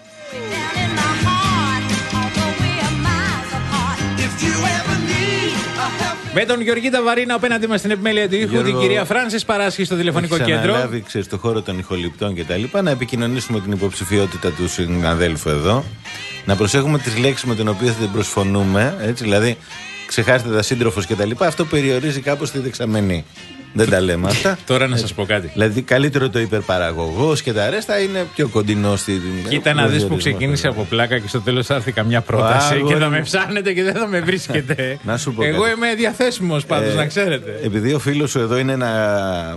Με τον Γεωργή Ταβαρίνα απέναντι μας στην επιμέλεια του ήχου, Γιώργο, την κυρία Φράνσις Παράσχη στο τηλεφωνικό έχεις κέντρο. αναλάβει, ξέρεις, το χώρο των ηχοληπτών και τα λοιπά, να επικοινωνήσουμε την υποψηφιότητα του συναδέλφου εδώ. Να προσέχουμε τις λέξεις με τις οποίες θα την προσφωνούμε. Έτσι, δηλαδή, ξεχάσετε τα σύντροφος και τα λοιπά. Αυτό περιορίζει κάπως τη δεξαμενή. Δεν τα λέμε αυτά. Τώρα να σας πω κάτι. Δηλαδή, καλύτερο το υπερπαραγωγός και τα ρέστα είναι πιο κοντινό στην. Κοίτα να δεις που ξεκίνησε από πλάκα και στο τέλος θα έρθει καμιά πρόταση Α, και αγόρι θα μου. με ψάχνετε και δεν θα με βρίσκετε. Να σου πω Εγώ κάτι. είμαι διαθέσιμος πάντως, Ε, να ξέρετε. Επειδή ο φίλος σου εδώ είναι ένα,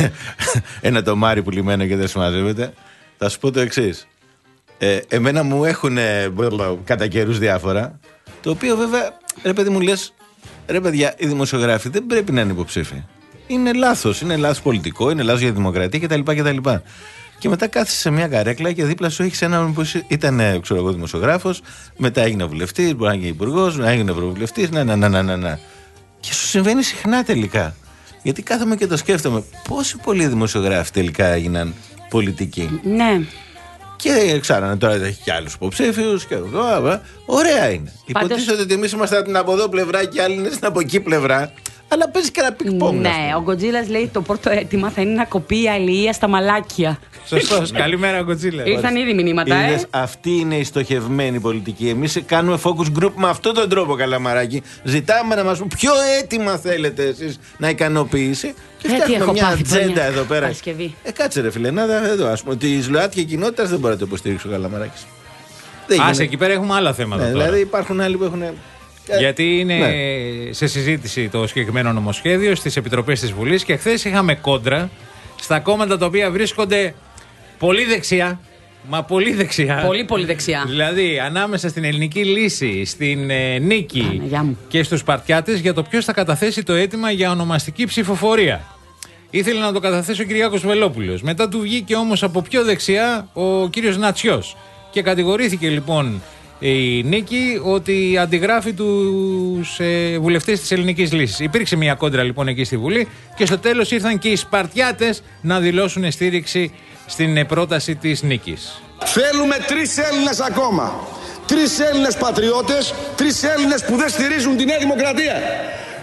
ένα τομάρι πουλημένο και δεν συμμαζεύεται, θα σου πω το εξής. Ε, εμένα μου έχουν κατά καιρούς διάφορα, το οποίο βέβαια, ρε παιδί μου λες, ρε παιδιά, οι δημοσιογράφοι δεν πρέπει να είναι υποψήφοι. Είναι λάθος, είναι λάθος πολιτικό, είναι λάθος για τη δημοκρατία κτλ. κτλ. Και μετά κάθεσαι σε μια καρέκλα και δίπλα σου έχεις έναν που ήταν, ξέρω εγώ, δημοσιογράφος, μετά έγινε βουλευτής, μπορεί να γίνει υπουργός, να έγινε ευρωβουλευτής, να, να, να, να, να, να. Και σου συμβαίνει συχνά τελικά. Γιατί κάθομαι και το σκέφτομαι, πόσοι πολλοί δημοσιογράφοι τελικά έγιναν πολιτικοί. Ναι. Και ξέρανε τώρα έχει και άλλους υποψήφιους. Και... Ωραία είναι. Πάντως... Υποτίθεται ότι εμείς είμαστε από την από εδώ πλευρά και άλλοι είναι στην από εκεί πλευρά. Αλλά παίζει και ένα πικ-πονγκ. Ναι, ο Γκοτζίλας λέει το πρώτο αίτημα θα είναι να κοπεί η αλληλεία στα μαλάκια. Σωστός. Καλημέρα, Γκοτζίλα. Ήρθαν ήδη μηνύματα, Είδες, ε. αυτή είναι η στοχευμένη πολιτική. Εμείς κάνουμε focus group με αυτόν τον τρόπο, Καλαμαράκη. Ζητάμε να μας πούν ποιο αίτημα θέλετε εσείς να ικανοποιήσει. Και Ε, τι φτιάχνουμε έχω μια πάθει, ατζέντα Πονιά. εδώ πέρα. Παρασκευή. Ε, κάτσε ρε φίλε, να εδώ ας πούμε. Ότι η ΛΟΑΤΚΙ κοινότητα δεν μπορεί να το υποστηρίξει ο Καλαμαράκης. Δεν Ας, γίνεται. εκεί πέρα έχουμε άλλα θέματα Ναι, τώρα. δηλαδή υπάρχουν άλλοι που έχουν. Γιατί είναι Ναι. σε συζήτηση το συγκεκριμένο νομοσχέδιο στις επιτροπές της Βουλής και χθες είχαμε κόντρα στα κόμματα τα οποία βρίσκονται πολύ δεξιά. Μα πολύ δεξιά. Πολύ, πολύ δεξιά. Δηλαδή, ανάμεσα στην Ελληνική Λύση, στην ε, Νίκη Παναγιά μου. και στους Σπαρτιάτες για το ποιος θα καταθέσει το αίτημα για ονομαστική ψηφοφορία. Ήθελε να το καταθέσει ο Κυριάκος Βελόπουλος. Μετά του βγήκε όμως από πιο δεξιά ο κύριος Νατσιός. Και κατηγορήθηκε λοιπόν η Νίκη ότι αντιγράφει τους ε, βουλευτές της Ελληνικής Λύσης. Υπήρξε μια κόντρα λοιπόν εκεί στη Βουλή και στο τέλος ήρθαν και οι Σπαρτιάτες να δηλώσουν στήριξη στην ε, πρόταση της Νίκης. Θέλουμε τρεις Έλληνες ακόμα. Τρεις Έλληνες πατριώτες, τρεις Έλληνες που δεν στηρίζουν τη Νέα Δημοκρατία.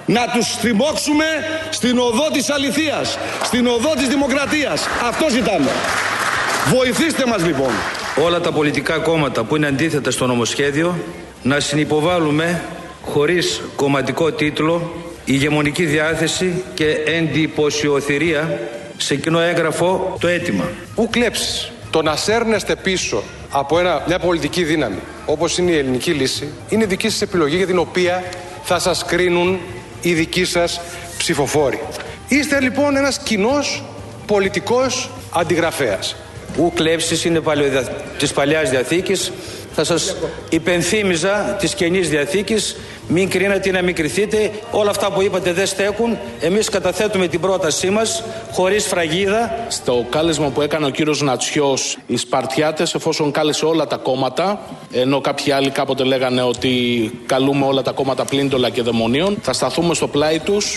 να τους στριμώξουμε στην οδό της αληθείας, στην οδό της δημοκρατίας. Αυτό ζητάμε. Βοηθήστε μας λοιπόν. Όλα τα πολιτικά κόμματα που είναι αντίθετα στο νομοσχέδιο να συνυποβάλλουμε χωρίς κομματικό τίτλο, ηγεμονική διάθεση και εντυπωσιοθυρία σε κοινό έγγραφο το αίτημα. Πού κλέψεις? Το να σέρνεστε πίσω από ένα, μια πολιτική δύναμη όπως είναι η ελληνική λύση είναι δική σας επιλογή για την οποία θα σας κρίνουν οι δικοί σας ψηφοφόροι. Είστε λοιπόν ένας κοινός πολιτικός αντιγραφέας. Ου κλέψεις είναι παλαιοδια... της Παλαιάς Διαθήκης. Θα σας υπενθύμιζα της Καινής Διαθήκης. Μην κρίνατε να μην κριθείτε. Όλα αυτά που είπατε δεν στέκουν. Εμείς καταθέτουμε την πρότασή μας χωρίς φραγίδα. Στο κάλεσμα που έκανε ο κύριος Νατσιός, οι Σπαρτιάτες, εφόσον κάλεσε όλα τα κόμματα, ενώ κάποιοι άλλοι κάποτε λέγανε ότι καλούμε όλα τα κόμματα πλην των Λακεδαιμονίων, θα σταθούμε στο πλάι τους.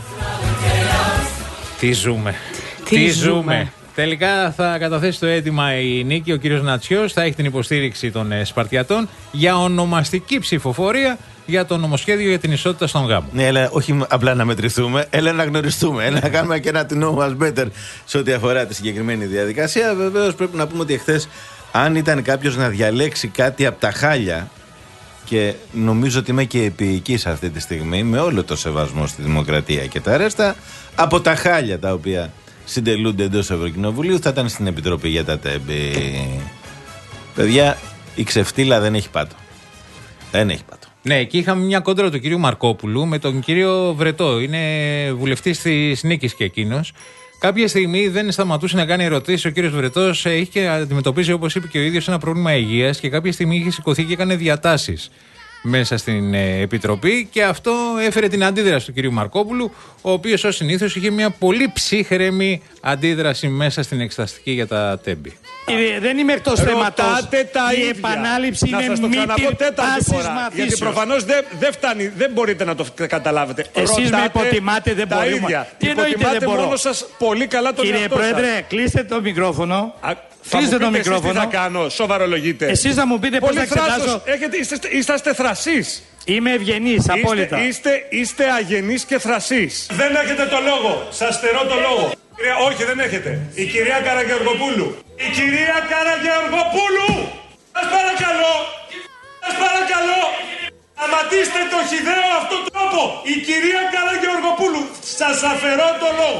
Τι ζούμε. Τι, Τι ζούμε. ζούμε. Τελικά θα καταθέσει το αίτημα η Νίκη, ο κύριος Νατσιός, θα έχει την υποστήριξη των ε, Σπαρτιατών για ονομαστική ψηφοφορία για το νομοσχέδιο για την ισότητα στον γάμο. Ναι, αλλά όχι απλά να μετρηθούμε, έλα να γνωριστούμε, έλα να κάνουμε και ένα know us better σε ό,τι αφορά τη συγκεκριμένη διαδικασία. Βεβαίως πρέπει να πούμε ότι εχθές, αν ήταν κάποιος να διαλέξει κάτι από τα χάλια, και νομίζω ότι είμαι και επίοικης αυτή τη στιγμή, με όλο το σεβασμό στη δημοκρατία και τα ρέστα, από τα χάλια τα οποία συντελούνται εντός Ευρωκοινοβουλίου, θα ήταν στην Επιτροπή για τα τέμπη. Παιδιά, η ξεφτύλα δεν έχει πάτο. Δεν έχει πάτο. Ναι, εκεί είχαμε μια κόντρα του κυρίου Μαρκόπουλου με τον κύριο Βρετό. Είναι βουλευτής της Νίκης και εκείνος. Κάποια στιγμή δεν σταματούσε να κάνει ερωτήσεις. Ο κύριος Βρετός είχε αντιμετωπίσει, όπως είπε και ο ίδιος, ένα πρόβλημα υγείας και κάποια στιγμή είχε σηκωθεί και έκανε διατάσεις μέσα στην ε, Επιτροπή, και αυτό έφερε την αντίδραση του κυρίου Μαρκόπουλου, ο οποίος ως συνήθως είχε μια πολύ ψύχρεμη αντίδραση μέσα στην εξεταστική για τα τέμπη. Κύριε, δεν είμαι εκτός θέματος. Η ίδια. επανάληψη να είναι μύτη πάσης μαθήσεως. Γιατί προφανώς δεν δε φτάνει, δεν μπορείτε να το καταλάβετε. Εσείς Ρωτάτε με υποτιμάτε, δεν τα μπορούμε. ίδια. Τι εννοείται δεν μπορώ? Μόνο σας πολύ καλά τον Κύριε εαυτό Πρόεδρε, σας. κλείστε το μικρόφωνο. Α, κλείστε το μικρόφωνο. Τι θα κάνω, σοβαρολογείτε. Εσείς θα μου πείτε πώς θα εξετάσω. Έχετε, είστε, είσαστε θρασείς. Είμαι ευγενής, απόλυτα. Είστε, είστε, είστε αγενείς και θρασείς. Δεν έχετε το λόγο. Σας στερώ το λόγο. Κυρία, όχι, δεν έχετε. Η κυρία Καραγεωργοπούλου. Η κυρία Καραγεωργοπούλου. Σας παρακαλώ. Σας παρακαλώ. Σταματήστε το χυδαίο αυτόν τρόπο. Η κυρία Καραγεωργοπούλου. Σας αφαιρώ το λόγο.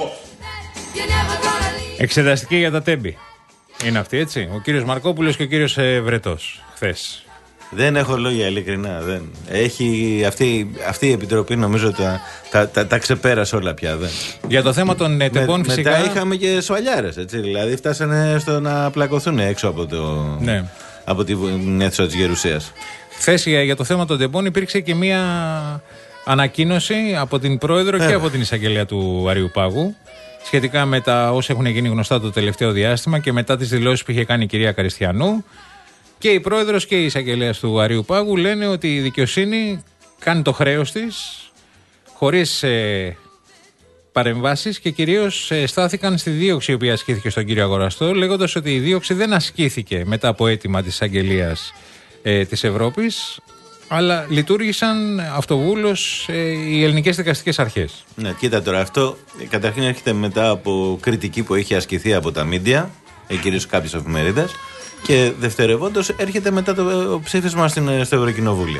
Εξεταστική για τα τέμπη. Είναι αυτή, έτσι. Ο κύριος Μαρκόπουλος και ο κύριος ε, Βρετός. Χθες. Δεν έχω λόγια, ειλικρινά. Δεν. Έχει, αυτή, αυτή η επιτροπή νομίζω τα, τα, τα, τα ξεπέρασε όλα πια. Δεν. Για το θέμα των ε, τεμπών, Με, φυσικά. Μετά είχαμε και σφαλιάρες, έτσι. Δηλαδή φτάσανε στο να πλακωθούν έξω από, το, ναι. από την αίθουσα της Γερουσίας. Χθες για το θέμα των τεμπών υπήρξε και μία ανακοίνωση από την Πρόεδρο ε. και από την Εισαγγελία του Αριουπάγου σχετικά με τα όσα έχουν γίνει γνωστά το τελευταίο διάστημα και μετά τις δηλώσεις που είχε κάνει η κυρία Καριστιανού. Και η Πρόεδρος και η Εισαγγελέας του Αριουπάγου λένε ότι η δικαιοσύνη κάνει το χρέος της χωρίς ε, παρεμβάσεις και κυρίως ε, στάθηκαν στη δίωξη η οποία ασκήθηκε στον κύριο Αγοραστό, λέγοντας ότι η δίωξη δεν ασκήθηκε μετά από αίτημα της Εισαγγελίας ε, της Ευρώπης, αλλά λειτουργήσαν αυτοβούλως ε, οι ελληνικές δικαστικές αρχές. Ναι, κοίτα τώρα, αυτό καταρχήν έρχεται μετά από κριτική που έχει ασκηθεί από τα μίντια, ε, κυρίως κάποιες εφημερίδες. Και δευτερευόντως έρχεται μετά το ψήφισμα στην, στο Ευρωκοινοβούλιο.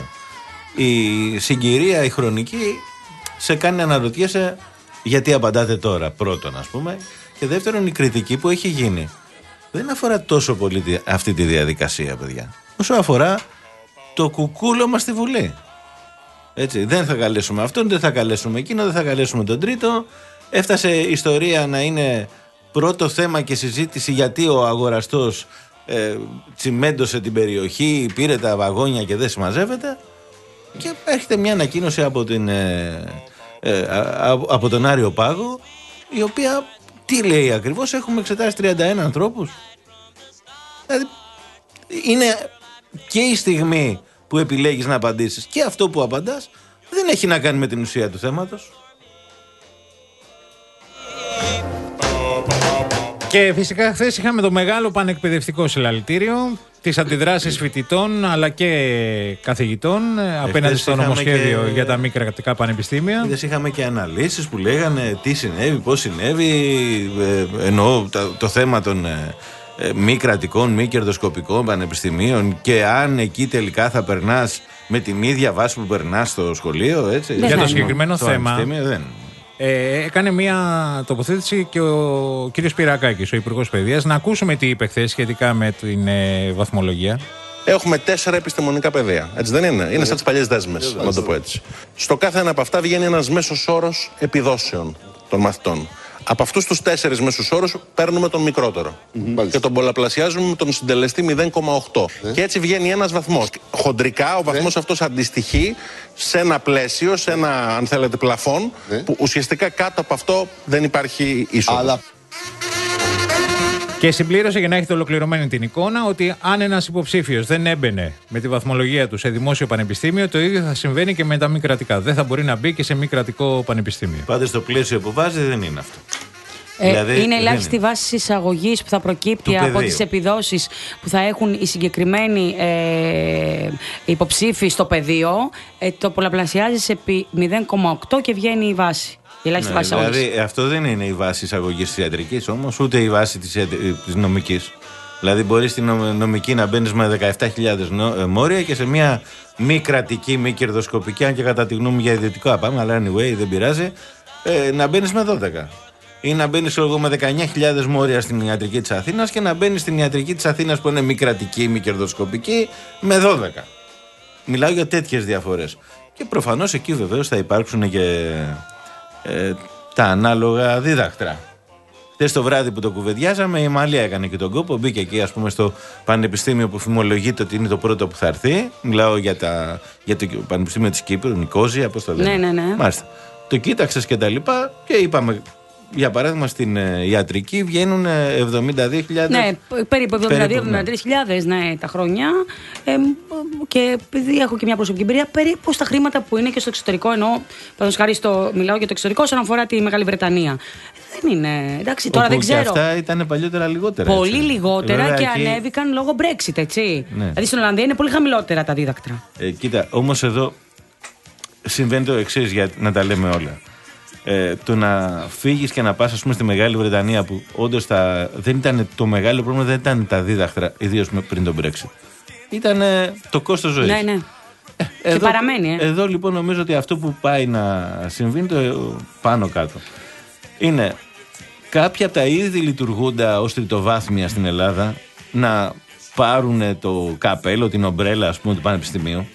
Η συγκυρία, η χρονική, σε κάνει να αναρωτιέσαι γιατί απαντάτε τώρα, πρώτον ας πούμε. Και δεύτερον, η κριτική που έχει γίνει δεν αφορά τόσο πολύ αυτή τη διαδικασία, παιδιά, όσο αφορά το κουκούλωμα στη Βουλή. Έτσι, δεν θα καλέσουμε αυτόν, δεν θα καλέσουμε εκείνο, δεν θα καλέσουμε τον τρίτο. Έφτασε η ιστορία να είναι πρώτο θέμα και συζήτηση γιατί ο αγοραστός Ε, τσιμέντωσε την περιοχή, πήρε τα βαγόνια και δεν συμμαζεύεται, και έρχεται μια ανακοίνωση από, την, ε, ε, α, από τον Άριο Πάγο, η οποία τι λέει ακριβώς? Έχουμε εξετάσει τριάντα ένα ανθρώπους. Δηλαδή είναι και η στιγμή που επιλέγεις να απαντήσεις και αυτό που απαντάς δεν έχει να κάνει με την ουσία του θέματος. Και φυσικά χθε είχαμε το μεγάλο πανεκπαιδευτικό συλλαλητήριο, τις αντιδράσεις φοιτητών αλλά και καθηγητών απέναντι στο νομοσχέδιο και... για τα μη κρατικά πανεπιστήμια. Χθες είχαμε και αναλύσεις που λέγανε τι συνέβη, πώς συνέβη, ε, εννοώ το, το θέμα των ε, μη κρατικών, μη κερδοσκοπικών πανεπιστημίων και αν εκεί τελικά θα περνάς με την ίδια βάση που περνάς στο σχολείο. Έτσι. Για το συγκεκριμένο το θέμα δεν... ε, έκανε μια τοποθέτηση και ο κύριος Πυρακάκης, ο Υπουργός Παιδείας. Να ακούσουμε τι είπε χθες σχετικά με την ε, βαθμολογία. Έχουμε τέσσερα επιστημονικά πεδία. Έτσι δεν είναι? Είναι σαν τις παλιές δέσμες, να το πω έτσι. Στο κάθε ένα από αυτά βγαίνει ένας μέσος όρος επιδόσεων των μαθητών. Από αυτούς τους τέσσερις μέσους όρους παίρνουμε τον μικρότερο. Mm-hmm. Και τον πολλαπλασιάζουμε με τον συντελεστή μηδέν κόμμα οκτώ. Yeah. Και έτσι βγαίνει ένας βαθμός. Χοντρικά ο βαθμός yeah. αυτός αντιστοιχεί σε ένα πλαίσιο, σε ένα αν θέλετε πλαφόν, yeah. που ουσιαστικά κάτω από αυτό δεν υπάρχει είσοδος. Αλλά... Και συμπλήρωσε για να έχετε ολοκληρωμένη την εικόνα ότι αν ένας υποψήφιος δεν έμπαινε με τη βαθμολογία του σε δημόσιο πανεπιστήμιο, το ίδιο θα συμβαίνει και με τα μη κρατικά. Δεν θα μπορεί να μπει και σε μη κρατικό πανεπιστήμιο. Πάντως στο πλαίσιο που βάζει δεν είναι αυτό. Ε, δηλαδή, είναι ελάχιστη βάση εισαγωγής που θα προκύπτει από τις επιδόσεις που θα έχουν οι συγκεκριμένοι ε, υποψήφοι στο πεδίο. Ε, το πολλαπλασιάζει επί μηδέν κόμμα οκτώ και βγαίνει η βάση. Ναι, δηλαδή αυτό δεν είναι η βάση εισαγωγής της ιατρικής όμως, ούτε η βάση της, της νομικής. Δηλαδή μπορεί στην νομική να μπαίνεις με δεκαεπτά χιλιάδες μόρια και σε μια μη κρατική, μη κερδοσκοπική, αν και κατά τη γνώμη μου για ιδιωτικό πάμε, αλλά anyway δεν πειράζει, ε, να μπαίνεις με δώδεκα. Ή να μπαίνεις εγώ με δεκαεννιά χιλιάδες μόρια στην ιατρική της Αθήνας και να μπαίνεις στην ιατρική της Αθήνας που είναι μη κρατική, μη κερδοσκοπική με δώδεκα. Μιλάω για τέτοιες διαφορές. Και προφανώς εκεί βεβαίως θα υπάρξουν και ε, τα ανάλογα δίδακτρα. Χθες το βράδυ που το κουβεντιάζαμε, η Μαλία έκανε και τον κόπο. Μπήκε εκεί, ας πούμε, στο πανεπιστήμιο που φημολογείται ότι είναι το πρώτο που θα έρθει. Μιλάω για, τα, για το Πανεπιστήμιο της Κύπρου, Νικόζια, πώς το λένε. Ναι, ναι, ναι. Μάλιστα. Το κοίταξες και τα λοιπά και είπαμε. Για παράδειγμα, στην ε, ιατρική βγαίνουν εβδομήντα δύο χιλιάδες. Ναι, περίπου εβδομήντα δύο με εβδομήντα τρεις χιλιάδες ναι, τα χρόνια. Ε, και επειδή έχω και μια προσωπική εμπειρία, περίπου στα χρήματα που είναι και στο εξωτερικό, ενώ παραδείγματος χάρη στο μιλάω για το εξωτερικό, όσον αφορά τη Μεγάλη Βρετανία. Δεν είναι. Εντάξει, τώρα όπου δεν ξέρω. Και αυτά ήταν παλιότερα λιγότερα. Πολύ έτσι. λιγότερα Βέβαια, και εκεί... ανέβηκαν λόγω Brexit, έτσι. Ναι. Δηλαδή στην Ολλανδία είναι πολύ χαμηλότερα τα δίδακτρα. Ε, κοίτα, όμως εδώ συμβαίνει το εξής, για να τα λέμε όλα. Ε, το να φύγεις και να πας, ας πούμε, στη Μεγάλη Βρετανία, που όντως τα... δεν ήταν το μεγάλο πρόβλημα, δεν ήταν τα δίδακτρα, ιδίως πριν τον Brexit. Ήταν το κόστος ζωής. Ναι, ναι. Ε, και εδώ, παραμένει. Ε. Εδώ λοιπόν νομίζω ότι αυτό που πάει να συμβεί είναι το πάνω κάτω. Είναι κάποια από τα ήδη λειτουργούντα ως τριτοβάθμια στην Ελλάδα να πάρουν το καπέλο, την ομπρέλα, ας πούμε, του πανεπιστημίου.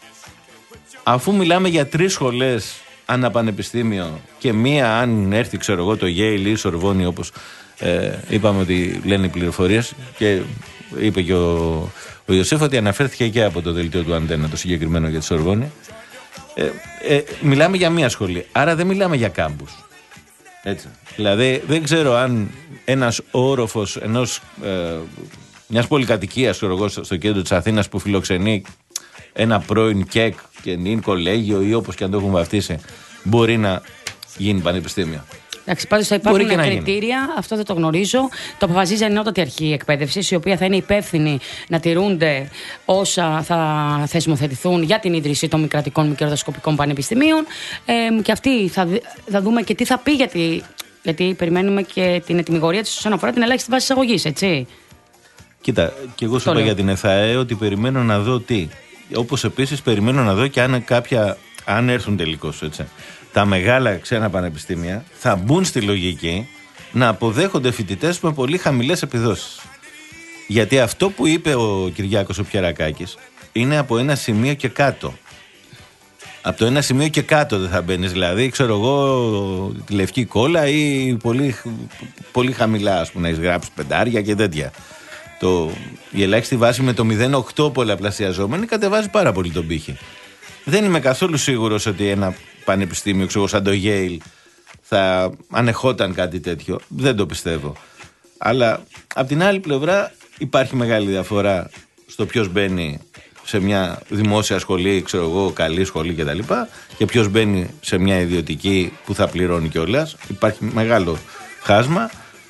Αφού μιλάμε για τρεις σχολές ανά πανεπιστήμιο και μία, αν έρθει, ξέρω εγώ, το Yale ή η Σορβόνη, όπως ε, είπαμε ότι λένε οι πληροφορίες, και είπε και ο, ο Ιωσήφ ότι αναφέρθηκε και από το δελτίο του Αντένα το συγκεκριμένο για τη Σορβόνη. Ε, ε, μιλάμε για μία σχολή, άρα δεν μιλάμε για κάμπους. Έτσι. Δηλαδή δεν ξέρω αν ένας όροφος ενός, ε, μιας πολυκατοικίας, ξέρω εγώ, στο κέντρο της Αθήνας που φιλοξενεί ένα πρώην ΚΕΚ και νυν κολέγιο ή όπως και αν το έχουν βαφτίσει, μπορεί να γίνει πανεπιστήμιο. Εντάξει, πάντως θα υπάρχουν κριτήρια, αυτό δεν το γνωρίζω. Το αποφασίζει η ανώτατη αρχή εκπαίδευσης, η οποία θα είναι υπεύθυνη να τηρούνται όσα θα θεσμοθετηθούν για την ίδρυση των μη κρατικών μη κερδοσκοπικών πανεπιστημίων. Ε, και αυτή θα, θα δούμε και τι θα πει, γιατί, γιατί περιμένουμε και την ετοιμιγορία της όσον αφορά την ελάχιστη βάση εισαγωγής, έτσι. Κοίτα, και εγώ σου είπα για την ΕΘΑΕ ότι περιμένω να δω τι. Όπως επίσης περιμένω να δω και αν κάποια, αν έρθουν τελικώς, έτσι, τα μεγάλα ξένα πανεπιστήμια θα μπουν στη λογική να αποδέχονται φοιτητές με πολύ χαμηλές επιδόσεις. Γιατί αυτό που είπε ο Κυριάκος ο Πιερακάκης είναι από ένα σημείο και κάτω. Από το ένα σημείο και κάτω δεν θα μπαίνεις, δηλαδή, ξέρω εγώ, τη λευκή κόλλα ή πολύ, πολύ χαμηλά, ας πούμε, να έχεις γράψει πεντάρια και τέτοια. Το, η ελάχιστη βάση με το μηδέν κόμμα οκτώ πολλαπλασιαζόμενη κατεβάζει πάρα πολύ τον πύχη. Δεν είμαι καθόλου σίγουρος ότι ένα πανεπιστήμιο, ξέρω, σαν το Yale θα ανεχόταν κάτι τέτοιο. Δεν το πιστεύω. Αλλά απ' την άλλη πλευρά υπάρχει μεγάλη διαφορά στο ποιος μπαίνει σε μια δημόσια σχολή, ξέρω εγώ, καλή σχολή κτλ. Και ποιος μπαίνει σε μια ιδιωτική που θα πληρώνει κιόλας. Υπάρχει μεγάλο χάσμα.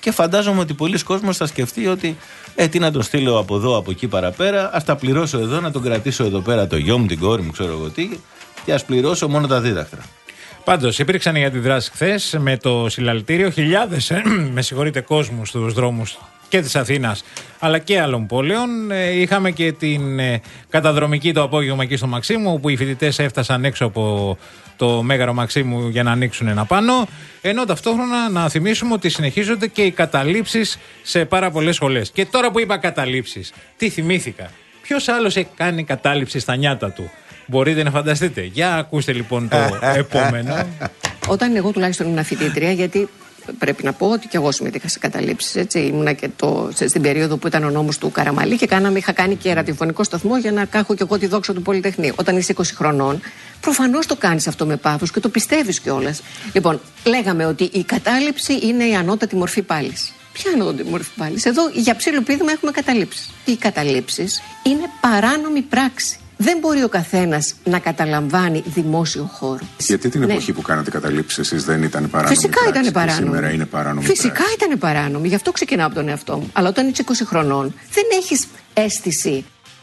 Και φαντάζομαι ότι πολλοί κόσμος θα σκεφτεί ότι ε, τι να τον στείλω από εδώ, από εκεί παραπέρα, ας τα πληρώσω εδώ, να τον κρατήσω εδώ πέρα το γιο μου, την κόρη μου, ξέρω εγώ τι, και ας πληρώσω μόνο τα δίδακτρα. Πάντως, υπήρξαν οι αντιδράσεις χθες με το συλλαλητήριο. Χιλιάδες, ε, με συγχωρείτε, κόσμου στους δρόμους και της Αθήνας αλλά και άλλων πόλεων. Ε, είχαμε και την ε, καταδρομική το απόγευμα εκεί στο Μαξίμου, όπου οι φοιτητές έφτασαν έξω από το Μέγαρο Μαξίμου για να ανοίξουν ένα πανό. Ενώ ταυτόχρονα να θυμίσουμε ότι συνεχίζονται και οι καταλήψεις σε πάρα πολλές σχολές. Και τώρα που είπα καταλήψεις, τι θυμήθηκα. Ποιος άλλος έχει κάνει κατάληψη στα νιάτα του? Μπορείτε να φανταστείτε. Για ακούστε λοιπόν το επόμενο. Όταν εγώ τουλάχιστον ήμουν φοιτήτρια, γιατί πρέπει να πω ότι και εγώ συμμετείχα σε καταλήψεις, έτσι. Ήμουνα και το, στην περίοδο που ήταν ο νόμος του Καραμαλή και κάναμε, είχα κάνει και ραδιοφωνικό σταθμό για να έχω και εγώ τη δόξα του Πολυτεχνείου. Όταν είσαι είκοσι χρονών, προφανώς το κάνεις αυτό με πάθος και το πιστεύεις κιόλας. Λοιπόν, λέγαμε ότι η κατάληψη είναι η ανώτατη μορφή πάλης. Ποια είναι η μορφή πάλης? Εδώ για ψιλοπίδημα έχουμε καταλήψεις. Οι καταλήψεις είναι παράνομη πράξη. Δεν μπορεί ο καθένας να καταλαμβάνει δημόσιο χώρο. Γιατί την ναι. εποχή που κάνατε καταλήψεις εσείς δεν ήταν παράνομη? Φυσικά πράξη, ήταν παράνομη. Σήμερα είναι παράνομη. Φυσικά πράξη. ήταν παράνομη. Γι' αυτό ξεκινάω από τον εαυτό μου. Αλλά όταν είσαι είκοσι χρονών, δεν έχεις αίσθηση.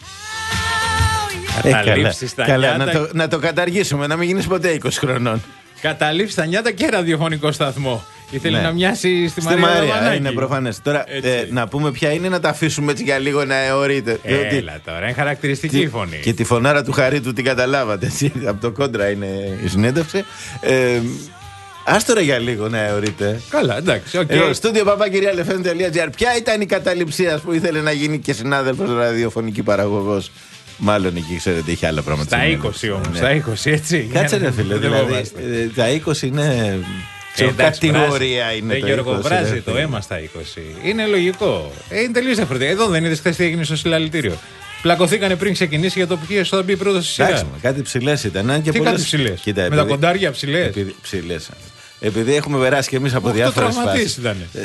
Ε, καλά, καλά να, το, να το καταργήσουμε, να μην γίνεις ποτέ είκοσι χρονών. Καταλήψεις τα νιάτα και ραδιοφωνικό σταθμό. Ήθελε ναι. να μοιάσει στη, στη Μαρία. Μαρία, είναι προφανές. Τώρα ε, να πούμε ποια είναι, να τα αφήσουμε έτσι για λίγο να αιωρείτε. Έλα διότι... τώρα, είναι χαρακτηριστική η φωνή. Και τη φωνάρα του Χαρίτου την καταλάβατε. Έτσι, από το κόντρα είναι η συνέντευξη. Ε, Ας τώρα για λίγο να αιωρείτε. Καλά, εντάξει. Okay. Εγώ, στούντιο παπάκυριαλεφm τελεία τζι άρ. Ποια ήταν η καταληψία που ήθελε να γίνει και συνάδελφος ραδιοφωνική παραγωγός? Μάλλον εκεί ξέρετε είχε άλλα πράγματα. Στα είκοσι όμως, ναι. Στα είκοσι έτσι. Κάτσε ρε φίλε, δηλαδή τα είκοσι είναι... Σε κατηγορία είναι το Γιώργο, βράζει το αίμα στα είκοσι. Είναι λογικό. Ε, είναι τελείως διαφορετικό. Εδώ δεν είδες χθες τι έγινε στο συλλαλητήριο? Πλακωθήκανε πριν ξεκινήσει για το ποιος θα μπει πρώτος στη σειρά. Εντάξει, κάτι ψηλές ήταν. Και τι πολλές... κάτι ψηλές? Κοίτα, με επειδή... τα κοντάρια ψηλές. Επειδή... ψηλές. Επειδή έχουμε περάσει κι εμείς από διάφορες φάσεις.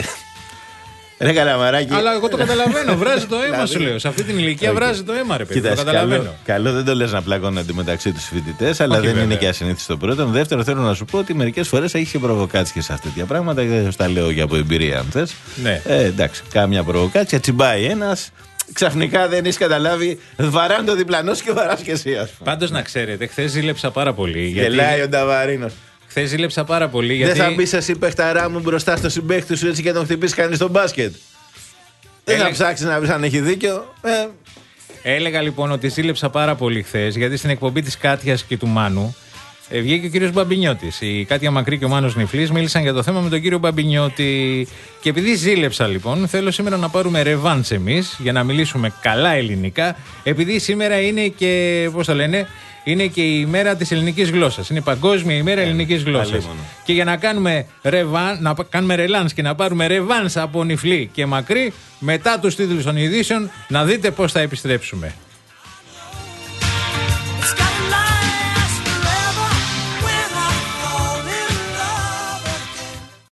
Ρε καλαμαράκι. Αλλά εγώ το καταλαβαίνω. Βράζει το αίμα, σου λέω. Σε αυτή την ηλικία βράζει το αίμα, ρε παιδί. Κοίτα, το καταλαβαίνω. Καλό, καλό δεν το λες να πλακώνονται μεταξύ τους φοιτητές, αλλά okay, δεν βέβαια. Είναι και ασυνήθιστο πρώτον. Δεύτερο, θέλω να σου πω ότι μερικές φορές έχει και προβοκάτσια σε αυτά τέτοια πράγματα. Δεν τα λέω για από εμπειρία, αν θες. Ναι. Ε, εντάξει, κάμια προβοκάτσια, τσιμπάει ένας. Ξαφνικά δεν έχει καταλάβει, βαράνε το διπλανός και βαράς και εσύ, ας πούμε. Πάντως να ξέρετε, χθες ζήλεψα πάρα πολύ. Γελάει γιατί... ο Νταβαρίνος. Χθες ζήλεψα πάρα πολύ. Γιατί... Δεν θα μπεις εσύ παιχταρά μου μπροστά στο συμπαίχτη σου έτσι και τον χτυπήσει κανείς στο μπάσκετ. Δεν Έλε... θα ψάξει να βρει αν έχει δίκιο. Ε... Έλεγα λοιπόν ότι ζήλεψα πάρα πολύ χθες, γιατί στην εκπομπή της Κάτιας και του Μάνου ε, βγήκε ο κύριος Μπαμπινιώτης. Η Κάτια Μακρύ και ο Μάνος Νιφλής μίλησαν για το θέμα με τον κύριο Μπαμπινιώτη. Και επειδή ζήλεψα λοιπόν, θέλω σήμερα να πάρουμε ρεβάνς εμείς για να μιλήσουμε καλά ελληνικά. Επειδή σήμερα είναι και, πώς το λένε, είναι και η ημέρα της ελληνικής γλώσσας. Είναι η παγκόσμια ημέρα ελληνικής γλώσσας. Και για να κάνουμε, ρεβάν, να κάνουμε ρελάνς και να πάρουμε ρεβάνς από Νιφλή και Μακρύ, μετά τους τίτλους των ειδήσεων, να δείτε πώς θα επιστρέψουμε.